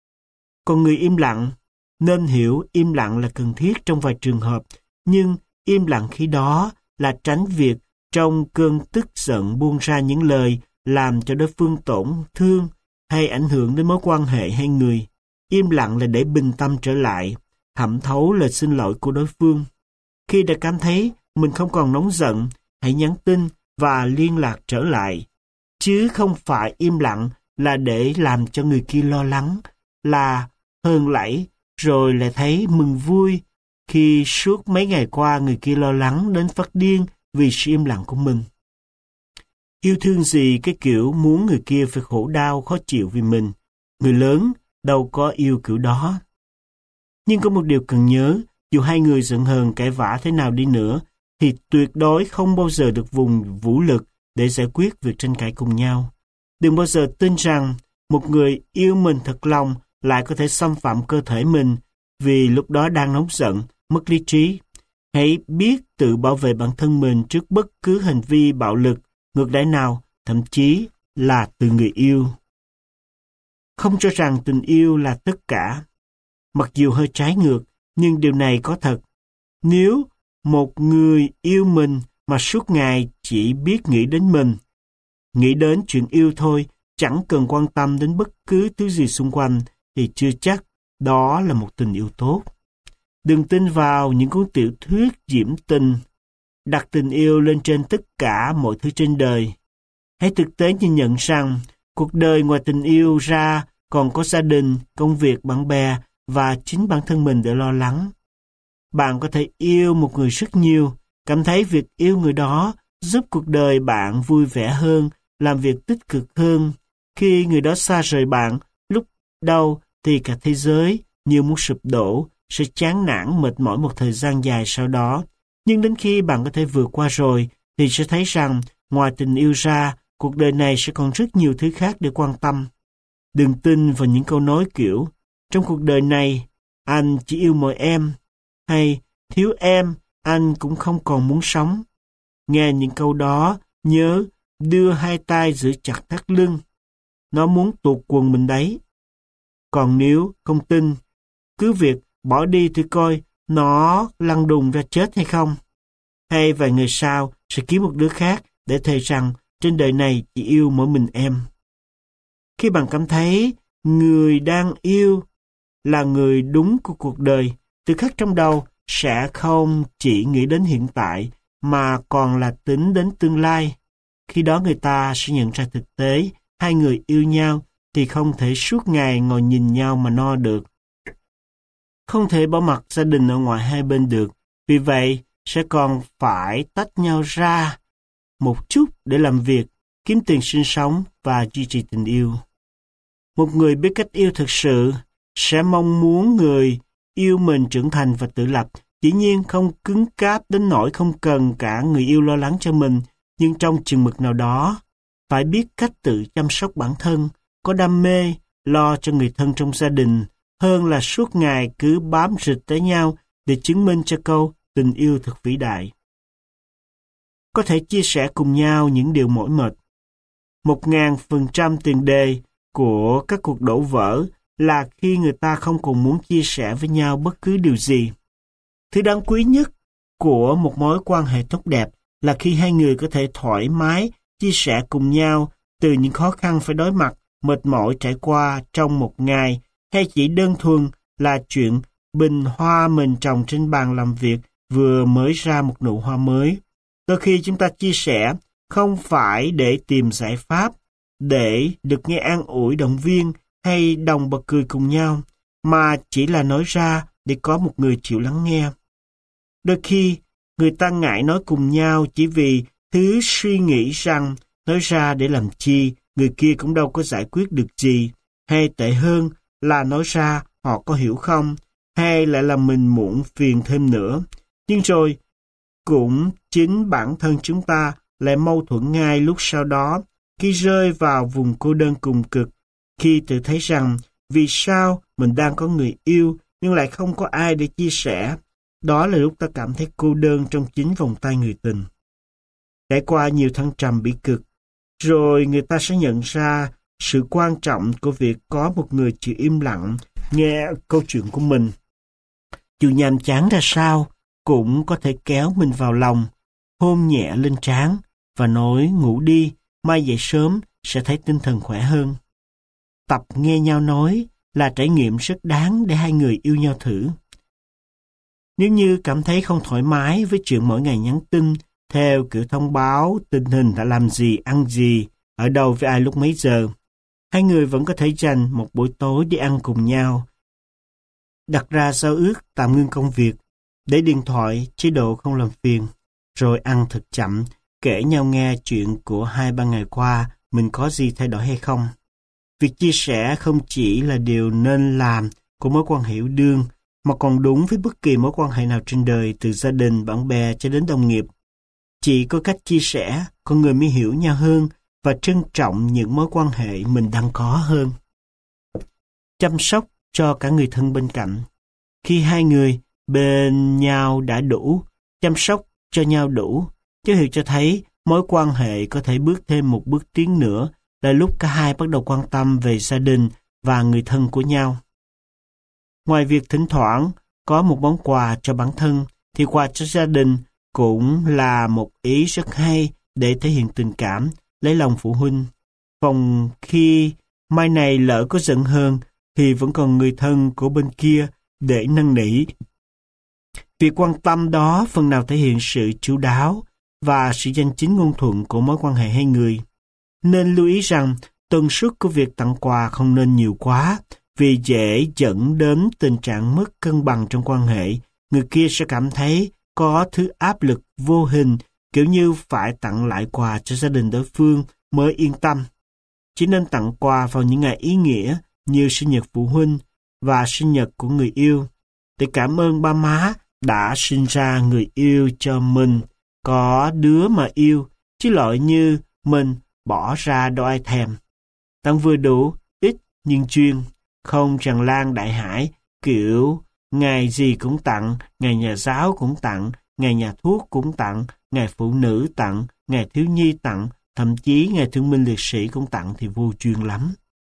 Còn người im lặng, nên hiểu im lặng là cần thiết trong vài trường hợp, nhưng im lặng khi đó là tránh việc trong cơn tức giận buông ra những lời làm cho đối phương tổn thương hay ảnh hưởng đến mối quan hệ hai người. Im lặng là để bình tâm trở lại, thẩm thấu lời xin lỗi của đối phương. Khi đã cảm thấy mình không còn nóng giận, hãy nhắn tin và liên lạc trở lại. Chứ không phải im lặng là để làm cho người kia lo lắng, là hờn lẫy, rồi lại thấy mừng vui khi suốt mấy ngày qua người kia lo lắng đến phát điên vì sự im lặng của mình. Yêu thương gì cái kiểu muốn người kia phải khổ đau, khó chịu vì mình. Người lớn đâu có yêu kiểu đó. Nhưng có một điều cần nhớ, dù hai người giận hờn cãi vã thế nào đi nữa, thì tuyệt đối không bao giờ được vùng vũ lực để giải quyết việc tranh cãi cùng nhau. Đừng bao giờ tin rằng một người yêu mình thật lòng lại có thể xâm phạm cơ thể mình vì lúc đó đang nóng giận, mất lý trí. Hãy biết tự bảo vệ bản thân mình trước bất cứ hành vi bạo lực, ngược đãi nào, thậm chí là từ người yêu. Không cho rằng tình yêu là tất cả. Mặc dù hơi trái ngược, nhưng điều này có thật. Nếu một người yêu mình mà suốt ngày chỉ biết nghĩ đến mình, nghĩ đến chuyện yêu thôi, chẳng cần quan tâm đến bất cứ thứ gì xung quanh, thì chưa chắc đó là một tình yêu tốt. Đừng tin vào những cuốn tiểu thuyết diễm tình, đặt tình yêu lên trên tất cả mọi thứ trên đời. Hãy thực tế nhìn nhận rằng, cuộc đời ngoài tình yêu ra còn có gia đình, công việc, bạn bè và chính bản thân mình để lo lắng. Bạn có thể yêu một người rất nhiều, cảm thấy việc yêu người đó giúp cuộc đời bạn vui vẻ hơn, làm việc tích cực hơn. Khi người đó xa rời bạn, lúc đầu thì cả thế giới như muốn sụp đổ, sẽ chán nản mệt mỏi một thời gian dài sau đó. Nhưng đến khi bạn có thể vượt qua rồi, thì sẽ thấy rằng ngoài tình yêu ra, cuộc đời này sẽ còn rất nhiều thứ khác để quan tâm. Đừng tin vào những câu nói kiểu, trong cuộc đời này, anh chỉ yêu mỗi em, hay thiếu em, anh cũng không còn muốn sống. Nghe những câu đó, nhớ đưa hai tay giữ chặt thắt lưng. Nó muốn tuột quần mình đấy. Còn nếu không tin, cứ việc bỏ đi thì coi nó lăn đùng ra chết hay không. Hay vài người sau sẽ kiếm một đứa khác để thề rằng trên đời này chỉ yêu mỗi mình em. Khi bạn cảm thấy người đang yêu là người đúng của cuộc đời, từ khắc trong đầu sẽ không chỉ nghĩ đến hiện tại mà còn là tính đến tương lai. Khi đó người ta sẽ nhận ra thực tế hai người yêu nhau thì không thể suốt ngày ngồi nhìn nhau mà no được. Không thể bỏ mặc gia đình ở ngoài hai bên được, vì vậy sẽ còn phải tách nhau ra một chút để làm việc, kiếm tiền sinh sống và duy trì tình yêu. Một người biết cách yêu thực sự sẽ mong muốn người yêu mình trưởng thành và tự lập, dĩ nhiên không cứng cáp đến nỗi không cần cả người yêu lo lắng cho mình, nhưng trong chừng mực nào đó, phải biết cách tự chăm sóc bản thân, có đam mê, lo cho người thân trong gia đình, hơn là suốt ngày cứ bám rịch tới nhau để chứng minh cho câu tình yêu thật vĩ đại. Có thể chia sẻ cùng nhau những điều mỏi mệt. Một ngàn phần trăm tiền đề của các cuộc đổ vỡ là khi người ta không còn muốn chia sẻ với nhau bất cứ điều gì. Thứ đáng quý nhất của một mối quan hệ tốt đẹp là khi hai người có thể thoải mái chia sẻ cùng nhau từ những khó khăn phải đối mặt, mệt mỏi trải qua trong một ngày, hay chỉ đơn thuần là chuyện bình hoa mình trồng trên bàn làm việc vừa mới ra một nụ hoa mới. Đôi khi chúng ta chia sẻ không phải để tìm giải pháp, để được nghe an ủi động viên hay đồng bật cười cùng nhau, mà chỉ là nói ra để có một người chịu lắng nghe. Đôi khi, người ta ngại nói cùng nhau chỉ vì thứ suy nghĩ rằng nói ra để làm chi, người kia cũng đâu có giải quyết được gì, hay tệ hơn là nói ra họ có hiểu không, hay lại là mình muộn phiền thêm nữa. Nhưng rồi, cũng chính bản thân chúng ta lại mâu thuẫn ngay lúc sau đó, khi rơi vào vùng cô đơn cùng cực, khi tự thấy rằng vì sao mình đang có người yêu nhưng lại không có ai để chia sẻ. Đó là lúc ta cảm thấy cô đơn trong chính vòng tay người tình. Trải qua nhiều thăng trầm bi cực, rồi người ta sẽ nhận ra sự quan trọng của việc có một người chịu im lặng nghe câu chuyện của mình. Dù nhàm chán ra sao, cũng có thể kéo mình vào lòng, hôn nhẹ lên trán và nói ngủ đi, mai dậy sớm sẽ thấy tinh thần khỏe hơn. Tập nghe nhau nói là trải nghiệm rất đáng để hai người yêu nhau thử. Nếu như cảm thấy không thoải mái với chuyện mỗi ngày nhắn tin theo kiểu thông báo tình hình đã làm gì, ăn gì, ở đâu với ai lúc mấy giờ, hai người vẫn có thể dành một buổi tối đi ăn cùng nhau. đặt ra giao ước tạm ngưng công việc, để điện thoại, chế độ không làm phiền, rồi ăn thật chậm, kể nhau nghe chuyện của hai ba ngày qua mình có gì thay đổi hay không. Việc chia sẻ không chỉ là điều nên làm của mối quan hệ yêu đương, mà còn đúng với bất kỳ mối quan hệ nào trên đời, từ gia đình, bạn bè cho đến đồng nghiệp. Chỉ có cách chia sẻ, con người mới hiểu nhau hơn và trân trọng những mối quan hệ mình đang có hơn. Chăm sóc cho cả người thân bên cạnh. Khi hai người bên nhau đã đủ, chăm sóc cho nhau đủ, dấu hiệu cho thấy mối quan hệ có thể bước thêm một bước tiến nữa là lúc cả hai bắt đầu quan tâm về gia đình và người thân của nhau. Ngoài việc thỉnh thoảng có một món quà cho bản thân, thì quà cho gia đình cũng là một ý rất hay để thể hiện tình cảm, lấy lòng phụ huynh. Phòng khi mai này lỡ có giận hơn, thì vẫn còn người thân của bên kia để năn nỉ. Việc quan tâm đó phần nào thể hiện sự chu đáo và sự danh chính ngôn thuận của mối quan hệ hai người. Nên lưu ý rằng tần suất của việc tặng quà không nên nhiều quá, vì dễ dẫn đến tình trạng mất cân bằng trong quan hệ. Người kia sẽ cảm thấy có thứ áp lực vô hình, kiểu như phải tặng lại quà cho gia đình đối phương mới yên tâm. Chỉ nên tặng quà vào những ngày ý nghĩa như sinh nhật phụ huynh và sinh nhật của người yêu, để cảm ơn ba má đã sinh ra người yêu cho mình. Có đứa mà yêu, chứ loại như mình bỏ ra đâu ai thèm. Tặng vừa đủ, ít nhưng chuyên, không tràn lan đại hải, kiểu ngày gì cũng tặng, ngày nhà giáo cũng tặng, ngày nhà thuốc cũng tặng, ngày phụ nữ tặng, ngày thiếu nhi tặng, thậm chí ngày thương binh liệt sĩ cũng tặng thì vô chuyên lắm.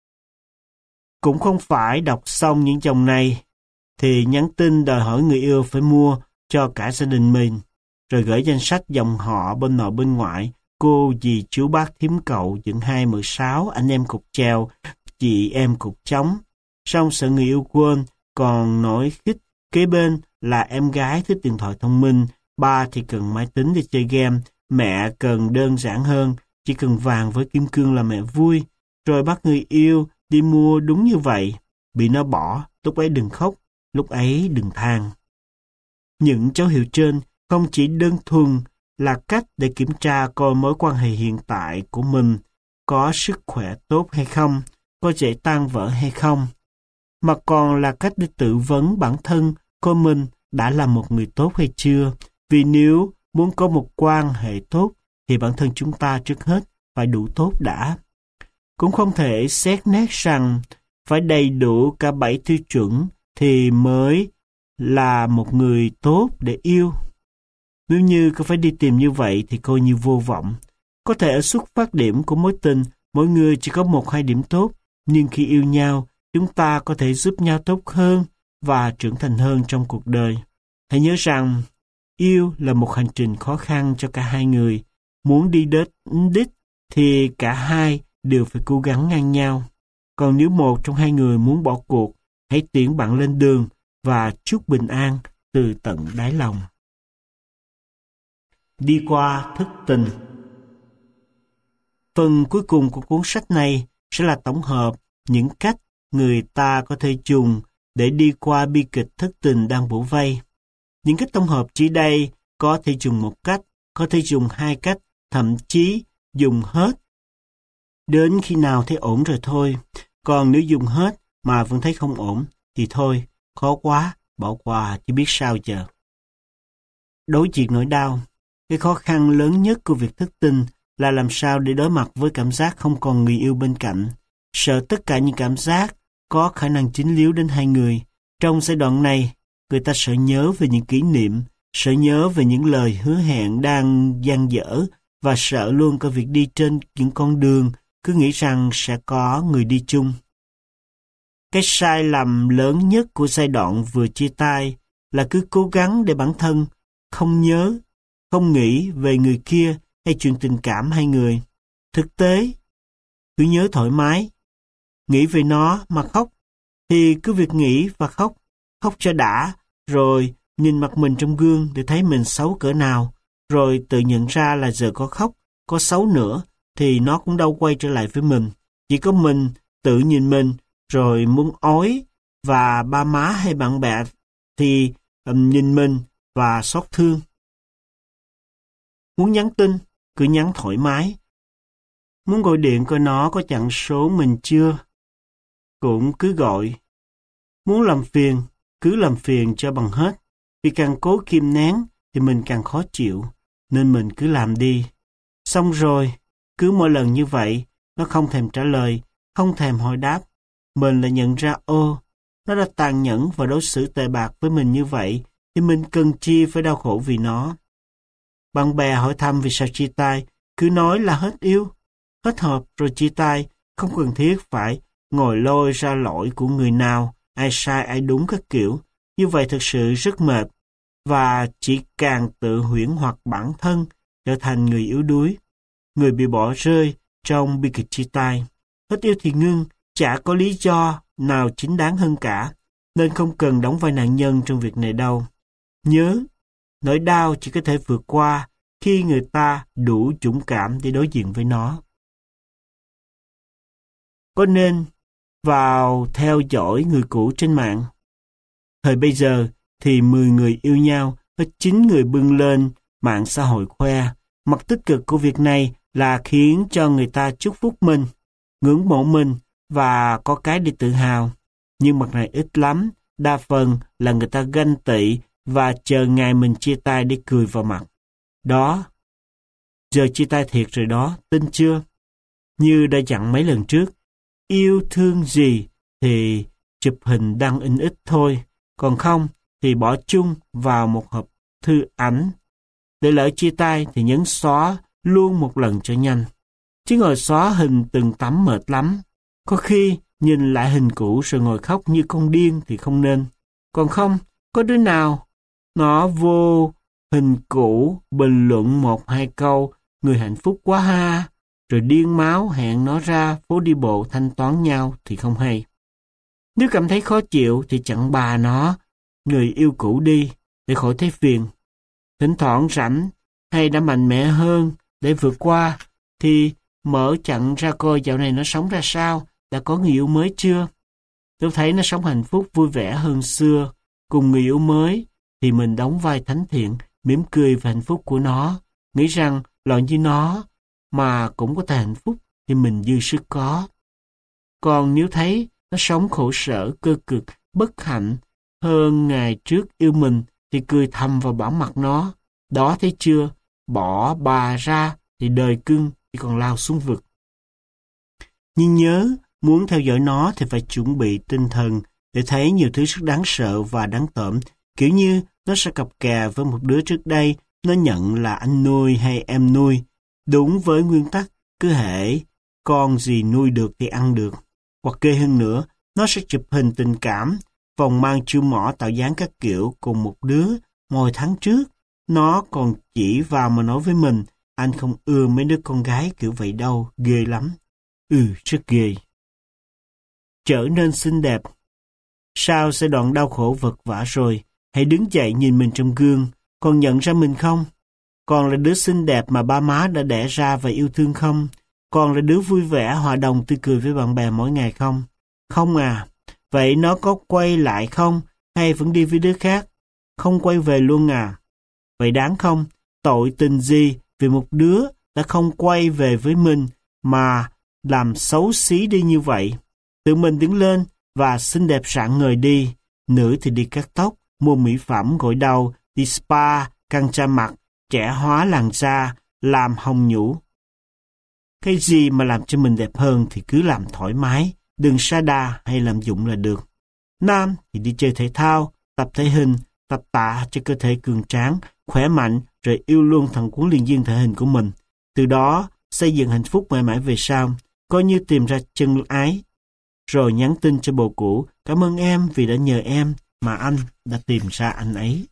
Cũng không phải đọc xong những dòng này thì nhắn tin đòi hỏi người yêu phải mua cho cả gia đình mình, rồi gửi danh sách dòng họ bên nội bên ngoại, cô, dì, chú, bác, thím, cậu, dựng hai, mười sáu, anh em cục chèo, chị em cục trống. Xong sợ người yêu quên, còn nổi khích kế bên là em gái thích điện thoại thông minh, ba thì cần máy tính để chơi game, mẹ cần đơn giản hơn, chỉ cần vàng với kim cương là mẹ vui. Rồi bắt người yêu đi mua đúng như vậy, bị nó bỏ, lúc ấy đừng khóc, lúc ấy đừng than. Những dấu hiệu trên không chỉ đơn thuần là cách để kiểm tra coi mối quan hệ hiện tại của mình có sức khỏe tốt hay không, có dễ tan vỡ hay không, mà còn là cách để tự vấn bản thân coi mình đã là một người tốt hay chưa. Vì nếu muốn có một quan hệ tốt thì bản thân chúng ta trước hết phải đủ tốt đã. Cũng không thể xét nét rằng phải đầy đủ cả bảy tiêu chuẩn thì mới là một người tốt để yêu. Nếu như cứ phải đi tìm như vậy thì coi như vô vọng. Có thể ở xuất phát điểm của mối tình, mỗi người chỉ có một hai điểm tốt, nhưng khi yêu nhau, chúng ta có thể giúp nhau tốt hơn và trưởng thành hơn trong cuộc đời. Hãy nhớ rằng, yêu là một hành trình khó khăn cho cả hai người. Muốn đi đến đích thì cả hai đều phải cố gắng ngang nhau. Còn nếu một trong hai người muốn bỏ cuộc, hãy tiễn bạn lên đường và chúc bình an từ tận đáy lòng. Đi qua thất tình. Phần cuối cùng của cuốn sách này sẽ là tổng hợp những cách người ta có thể dùng để đi qua bi kịch thất tình đang bủa vây. Những cách tổng hợp chỉ đây có thể dùng một cách, có thể dùng hai cách, thậm chí dùng hết. Đến khi nào thấy ổn rồi thôi. Còn nếu dùng hết mà vẫn thấy không ổn thì thôi, khó quá, bỏ qua chứ biết sao giờ. Đối diện nỗi đau. Cái khó khăn lớn nhất của việc thất tình là làm sao để đối mặt với cảm giác không còn người yêu bên cạnh. Sợ tất cả những cảm giác có khả năng dính líu đến hai người. Trong giai đoạn này, người ta sợ nhớ về những kỷ niệm, sợ nhớ về những lời hứa hẹn đang dang dở và sợ luôn có việc đi trên những con đường cứ nghĩ rằng sẽ có người đi chung. Cái sai lầm lớn nhất của giai đoạn vừa chia tay là cứ cố gắng để bản thân không nhớ, không nghĩ về người kia hay chuyện tình cảm hai người. Thực tế, cứ nhớ thoải mái, nghĩ về nó mà khóc, thì cứ việc nghĩ và khóc, khóc cho đã, rồi nhìn mặt mình trong gương để thấy mình xấu cỡ nào, rồi tự nhận ra là giờ có khóc, có xấu nữa, thì nó cũng đâu quay trở lại với mình. Chỉ có mình tự nhìn mình, rồi muốn ói, và ba má hay bạn bè thì um, nhìn mình và xót thương. Muốn nhắn tin, cứ nhắn thoải mái. Muốn gọi điện coi nó có chặn số mình chưa, cũng cứ gọi. Muốn làm phiền, cứ làm phiền cho bằng hết. Vì càng cố kìm nén thì mình càng khó chịu, nên mình cứ làm đi. Xong rồi, cứ mỗi lần như vậy, nó không thèm trả lời, không thèm hỏi đáp. Mình lại nhận ra, ô, nó đã tàn nhẫn và đối xử tệ bạc với mình như vậy, thì mình cần chi phải đau khổ vì nó. Bạn bè hỏi thăm vì sao chia tay, cứ nói là hết yêu, hết hợp rồi chia tay, không cần thiết phải ngồi lôi ra lỗi của người nào, ai sai ai đúng các kiểu. Như vậy thực sự rất mệt, và chỉ càng tự huyễn hoặc bản thân, trở thành người yếu đuối, người bị bỏ rơi trong bi kịch chia tay. Hết yêu thì ngưng, chả có lý do nào chính đáng hơn cả, nên không cần đóng vai nạn nhân trong việc này đâu. Nhớ, nỗi đau chỉ có thể vượt qua khi người ta đủ dũng cảm để đối diện với nó. Có nên vào theo dõi người cũ trên mạng? Thời bây giờ thì mười người yêu nhau, có chín người bưng lên mạng xã hội khoe. Mặt tích cực của việc này là khiến cho người ta chúc phúc mình, ngưỡng mộ mình và có cái để tự hào. Nhưng mặt này ít lắm, đa phần là người ta ganh tị và chờ ngày mình chia tay để cười vào mặt. Đó, giờ chia tay thiệt rồi đó, tin chưa? Như đã dặn mấy lần trước, yêu thương gì thì chụp hình đăng in ít thôi, còn không thì bỏ chung vào một hộp thư ảnh. Để lỡ chia tay thì nhấn xóa luôn một lần cho nhanh. Chứ ngồi xóa hình từng tấm mệt lắm. Có khi nhìn lại hình cũ rồi ngồi khóc như con điên thì không nên. Còn không, có đứa nào nó vô hình cũ bình luận một hai câu người hạnh phúc quá ha, rồi điên máu hẹn nó ra phố đi bộ thanh toán nhau thì không hay. Nếu cảm thấy khó chịu thì chặn bà nó, người yêu cũ đi, để khỏi thấy phiền. Thỉnh thoảng rảnh hay đã mạnh mẽ hơn để vượt qua thì mở chặn ra coi dạo này nó sống ra sao, đã có người yêu mới chưa. Tôi thấy nó sống hạnh phúc vui vẻ hơn xưa, cùng người yêu mới thì mình đóng vai thánh thiện, mỉm cười về hạnh phúc của nó, nghĩ rằng loại như nó mà cũng có thể hạnh phúc thì mình dư sức có. Còn nếu thấy nó sống khổ sở, cơ cực, bất hạnh hơn ngày trước yêu mình thì cười thầm vào bảo mặt nó. Đó thấy chưa, bỏ bà ra thì đời cưng chỉ còn lao xuống vực. Nhưng nhớ, muốn theo dõi nó thì phải chuẩn bị tinh thần để thấy nhiều thứ rất đáng sợ và đáng tởm. Kiểu như nó sẽ cặp kè với một đứa trước đây nó nhận là anh nuôi hay em nuôi. Đúng với nguyên tắc, cứ hễ con gì nuôi được thì ăn được. Hoặc ghê hơn nữa, nó sẽ chụp hình tình cảm, vòng mang chiêu mỏ tạo dáng các kiểu cùng một đứa. Ngồi tháng trước, nó còn chỉ vào mà nói với mình, anh không ưa mấy đứa con gái kiểu vậy đâu, ghê lắm. Ừ, rất ghê. Trở nên xinh đẹp. Sau giai đoạn đau khổ vật vã rồi, hãy đứng dậy nhìn mình trong gương, còn nhận ra mình không? Còn là đứa xinh đẹp mà ba má đã đẻ ra và yêu thương không? Còn là đứa vui vẻ, hòa đồng, tươi cười với bạn bè mỗi ngày không? Không à. Vậy nó có quay lại không? Hay vẫn đi với đứa khác? Không quay về luôn à? Vậy đáng không? Tội tình gì vì một đứa đã không quay về với mình mà làm xấu xí đi như vậy? Tự mình đứng lên và xinh đẹp rạng ngời đi. Nữ thì đi cắt tóc, mua mỹ phẩm gội đầu, đi spa, căng da mặt, trẻ hóa làn da, làm hồng nhũ. Cái gì mà làm cho mình đẹp hơn thì cứ làm thoải mái, đừng sa đà hay lạm dụng là được. Nam thì đi chơi thể thao, tập thể hình, tập tạ cho cơ thể cường tráng, khỏe mạnh, rồi yêu luôn thằng cuốn liên duyên thể hình của mình. Từ đó xây dựng hạnh phúc mãi mãi về sau, coi như tìm ra chân ái. Rồi nhắn tin cho bồ cũ, cảm ơn em vì đã nhờ em mà anh đã tìm ra anh ấy.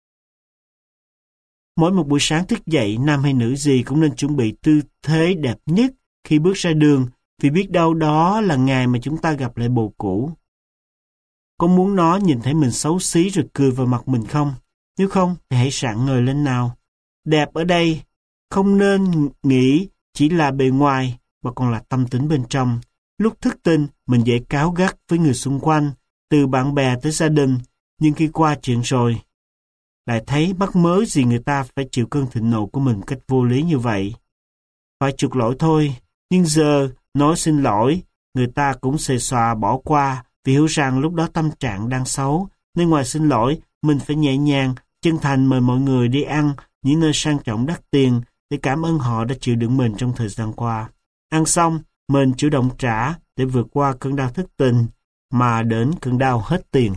Mỗi một buổi sáng thức dậy, nam hay nữ gì cũng nên chuẩn bị tư thế đẹp nhất khi bước ra đường, vì biết đâu đó là ngày mà chúng ta gặp lại bồ cũ. Có muốn nó nhìn thấy mình xấu xí rồi cười vào mặt mình không? Nếu không thì hãy rạng ngời lên nào. Đẹp ở đây không nên nghĩ chỉ là bề ngoài mà còn là tâm tính bên trong. Lúc thức tinh mình dễ cáu gắt với người xung quanh, từ bạn bè tới gia đình, nhưng khi qua chuyện rồi, lại thấy mắc mớ gì người ta phải chịu cơn thịnh nộ của mình cách vô lý như vậy. Phải chuộc lỗi thôi, nhưng giờ nói xin lỗi, người ta cũng xề xòa bỏ qua vì hiểu rằng lúc đó tâm trạng đang xấu, nên ngoài xin lỗi, mình phải nhẹ nhàng, chân thành mời mọi người đi ăn những nơi sang trọng đắt tiền để cảm ơn họ đã chịu đựng mình trong thời gian qua. Ăn xong, mình chủ động trả để vượt qua cơn đau thất tình mà đến cơn đau hết tiền.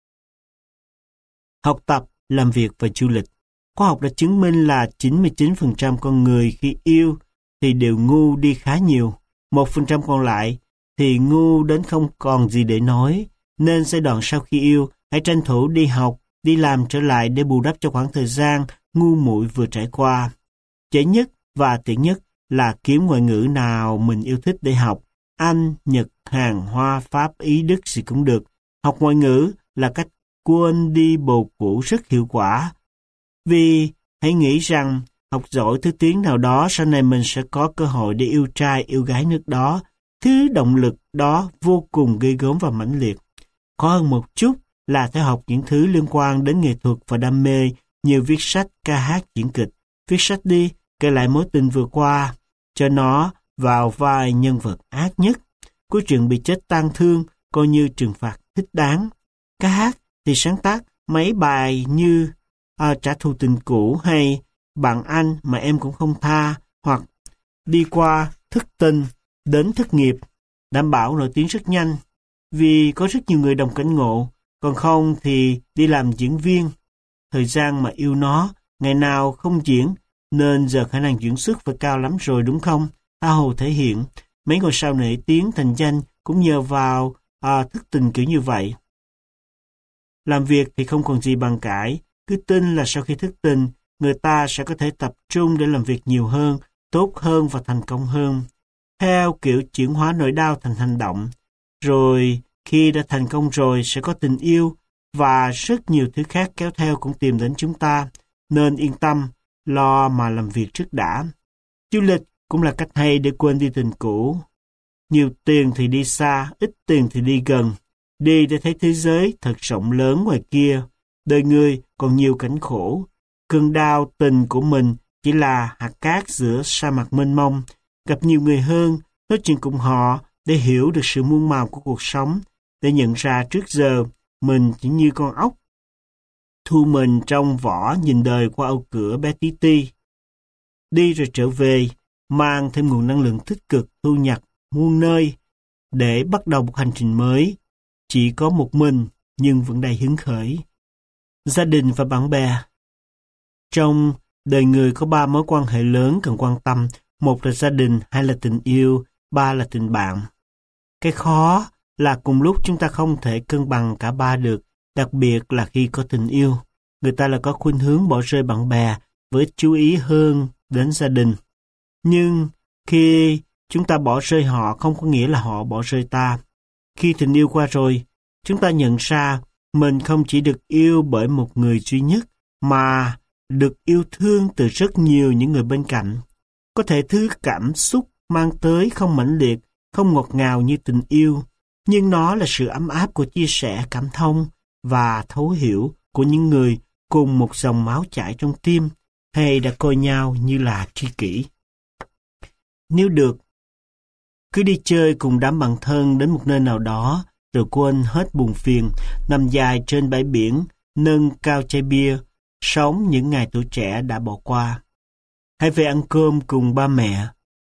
Học tập, làm việc và du lịch. Khoa học đã chứng minh là chín mươi chín phần trăm con người khi yêu thì đều ngu đi khá nhiều. một phần trăm còn lại thì ngu đến không còn gì để nói. Nên giai đoạn sau khi yêu, hãy tranh thủ đi học, đi làm trở lại để bù đắp cho khoảng thời gian ngu muội vừa trải qua. Dễ nhất và tiện nhất là kiếm ngoại ngữ nào mình yêu thích để học. Anh, Nhật, Hàn, Hoa, Pháp, Ý, Đức gì cũng được. Học ngoại ngữ là cách quên đi bồ cũ rất hiệu quả. Vì hãy nghĩ rằng học giỏi thứ tiếng nào đó sau này mình sẽ có cơ hội để yêu trai, yêu gái nước đó. Thứ động lực đó vô cùng ghê gớm và mãnh liệt. Khó hơn một chút là phải học những thứ liên quan đến nghệ thuật và đam mê như viết sách, ca hát, diễn kịch. Viết sách đi, kể lại mối tình vừa qua, cho nó vào vai nhân vật ác nhất. Cuối chuyện bị chết tang thương, coi như trừng phạt thích đáng. Ca hát thì sáng tác mấy bài như à, Trả thù tình cũ hay Bạn anh mà em cũng không tha, hoặc Đi qua thất tình đến thất nghiệp, đảm bảo nổi tiếng rất nhanh vì có rất nhiều người đồng cảnh ngộ, còn không thì đi làm diễn viên. Thời gian mà yêu nó, ngày nào không diễn, nên giờ khả năng diễn xuất phải cao lắm rồi đúng không? Tha hồ thể hiện, mấy ngôi sao nổi tiếng thành danh cũng nhờ vào à, thức tình kiểu như vậy. Làm việc thì không còn gì bằng cãi, cứ tin là sau khi thức tình, người ta sẽ có thể tập trung để làm việc nhiều hơn, tốt hơn và thành công hơn. Theo kiểu chuyển hóa nỗi đau thành hành động. Rồi khi đã thành công rồi sẽ có tình yêu và rất nhiều thứ khác kéo theo cũng tìm đến chúng ta. Nên yên tâm, lo mà làm việc trước đã. Du lịch cũng là cách hay để quên đi tình cũ. Nhiều tiền thì đi xa, ít tiền thì đi gần. Đi để thấy thế giới thật rộng lớn ngoài kia. Đời người còn nhiều cảnh khổ. Cơn đau tình của mình chỉ là hạt cát giữa sa mạc mênh mông. Gặp nhiều người hơn, nói chuyện cùng họ để hiểu được sự muôn màu của cuộc sống, để nhận ra trước giờ mình chỉ như con ốc. Thu mình trong vỏ nhìn đời qua âu cửa bé tí ti. Đi rồi trở về, mang thêm nguồn năng lượng tích cực thu nhặt muôn nơi để bắt đầu một hành trình mới. Chỉ có một mình nhưng vẫn đầy hứng khởi. Gia đình và bạn bè. Trong đời người có ba mối quan hệ lớn cần quan tâm. Một là gia đình, hai là tình yêu, ba là tình bạn. Cái khó là cùng lúc chúng ta không thể cân bằng cả ba được, đặc biệt là khi có tình yêu. Người ta là có khuynh hướng bỏ rơi bạn bè với chú ý hơn đến gia đình. Nhưng khi chúng ta bỏ rơi họ không có nghĩa là họ bỏ rơi ta. Khi tình yêu qua rồi, chúng ta nhận ra mình không chỉ được yêu bởi một người duy nhất, mà được yêu thương từ rất nhiều những người bên cạnh. Có thể thứ cảm xúc mang tới không mãnh liệt, không ngọt ngào như tình yêu, nhưng nó là sự ấm áp của chia sẻ, cảm thông và thấu hiểu của những người cùng một dòng máu chảy trong tim hay đã coi nhau như là tri kỷ. Nếu được, cứ đi chơi cùng đám bạn thân đến một nơi nào đó rồi quên hết buồn phiền, nằm dài trên bãi biển, nâng cao chai bia, sống những ngày tuổi trẻ đã bỏ qua. Hãy về ăn cơm cùng ba mẹ,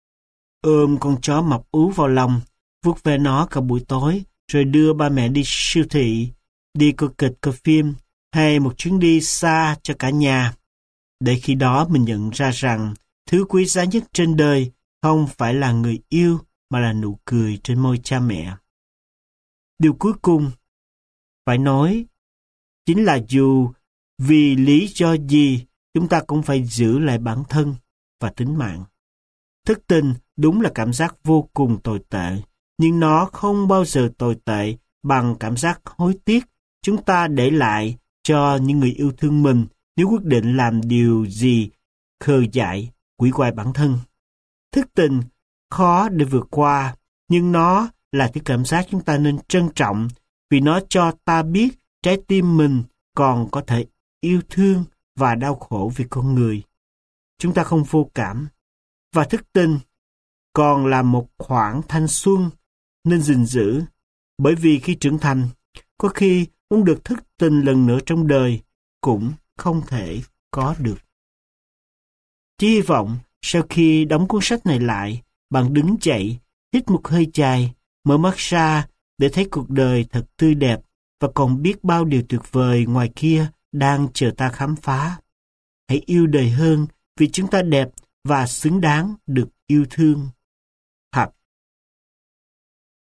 ôm con chó mập ú vào lòng, vuốt ve nó cả buổi tối, rồi đưa ba mẹ đi siêu thị, đi coi kịch, coi phim, hay một chuyến đi xa cho cả nhà. Để khi đó mình nhận ra rằng thứ quý giá nhất trên đời không phải là người yêu, mà là nụ cười trên môi cha mẹ. Điều cuối cùng phải nói chính là dù vì lý do gì chúng ta cũng phải giữ lại bản thân và tính mạng. Thất tình đúng là cảm giác vô cùng tồi tệ, nhưng nó không bao giờ tồi tệ bằng cảm giác hối tiếc chúng ta để lại cho những người yêu thương mình nếu quyết định làm điều gì khờ dại, quỷ quái bản thân. Thất tình khó để vượt qua, nhưng nó là cái cảm giác chúng ta nên trân trọng vì nó cho ta biết trái tim mình còn có thể yêu thương và đau khổ vì con người. Chúng ta không vô cảm, và thức tình còn là một khoảng thanh xuân nên gìn giữ, bởi vì khi trưởng thành, có khi muốn được thức tình lần nữa trong đời cũng không thể có được. Chỉ hy vọng sau khi đóng cuốn sách này lại, bạn đứng dậy, hít một hơi dài, mở mắt ra để thấy cuộc đời thật tươi đẹp và còn biết bao điều tuyệt vời ngoài kia đang chờ ta khám phá. Hãy yêu đời hơn vì chúng ta đẹp và xứng đáng được yêu thương.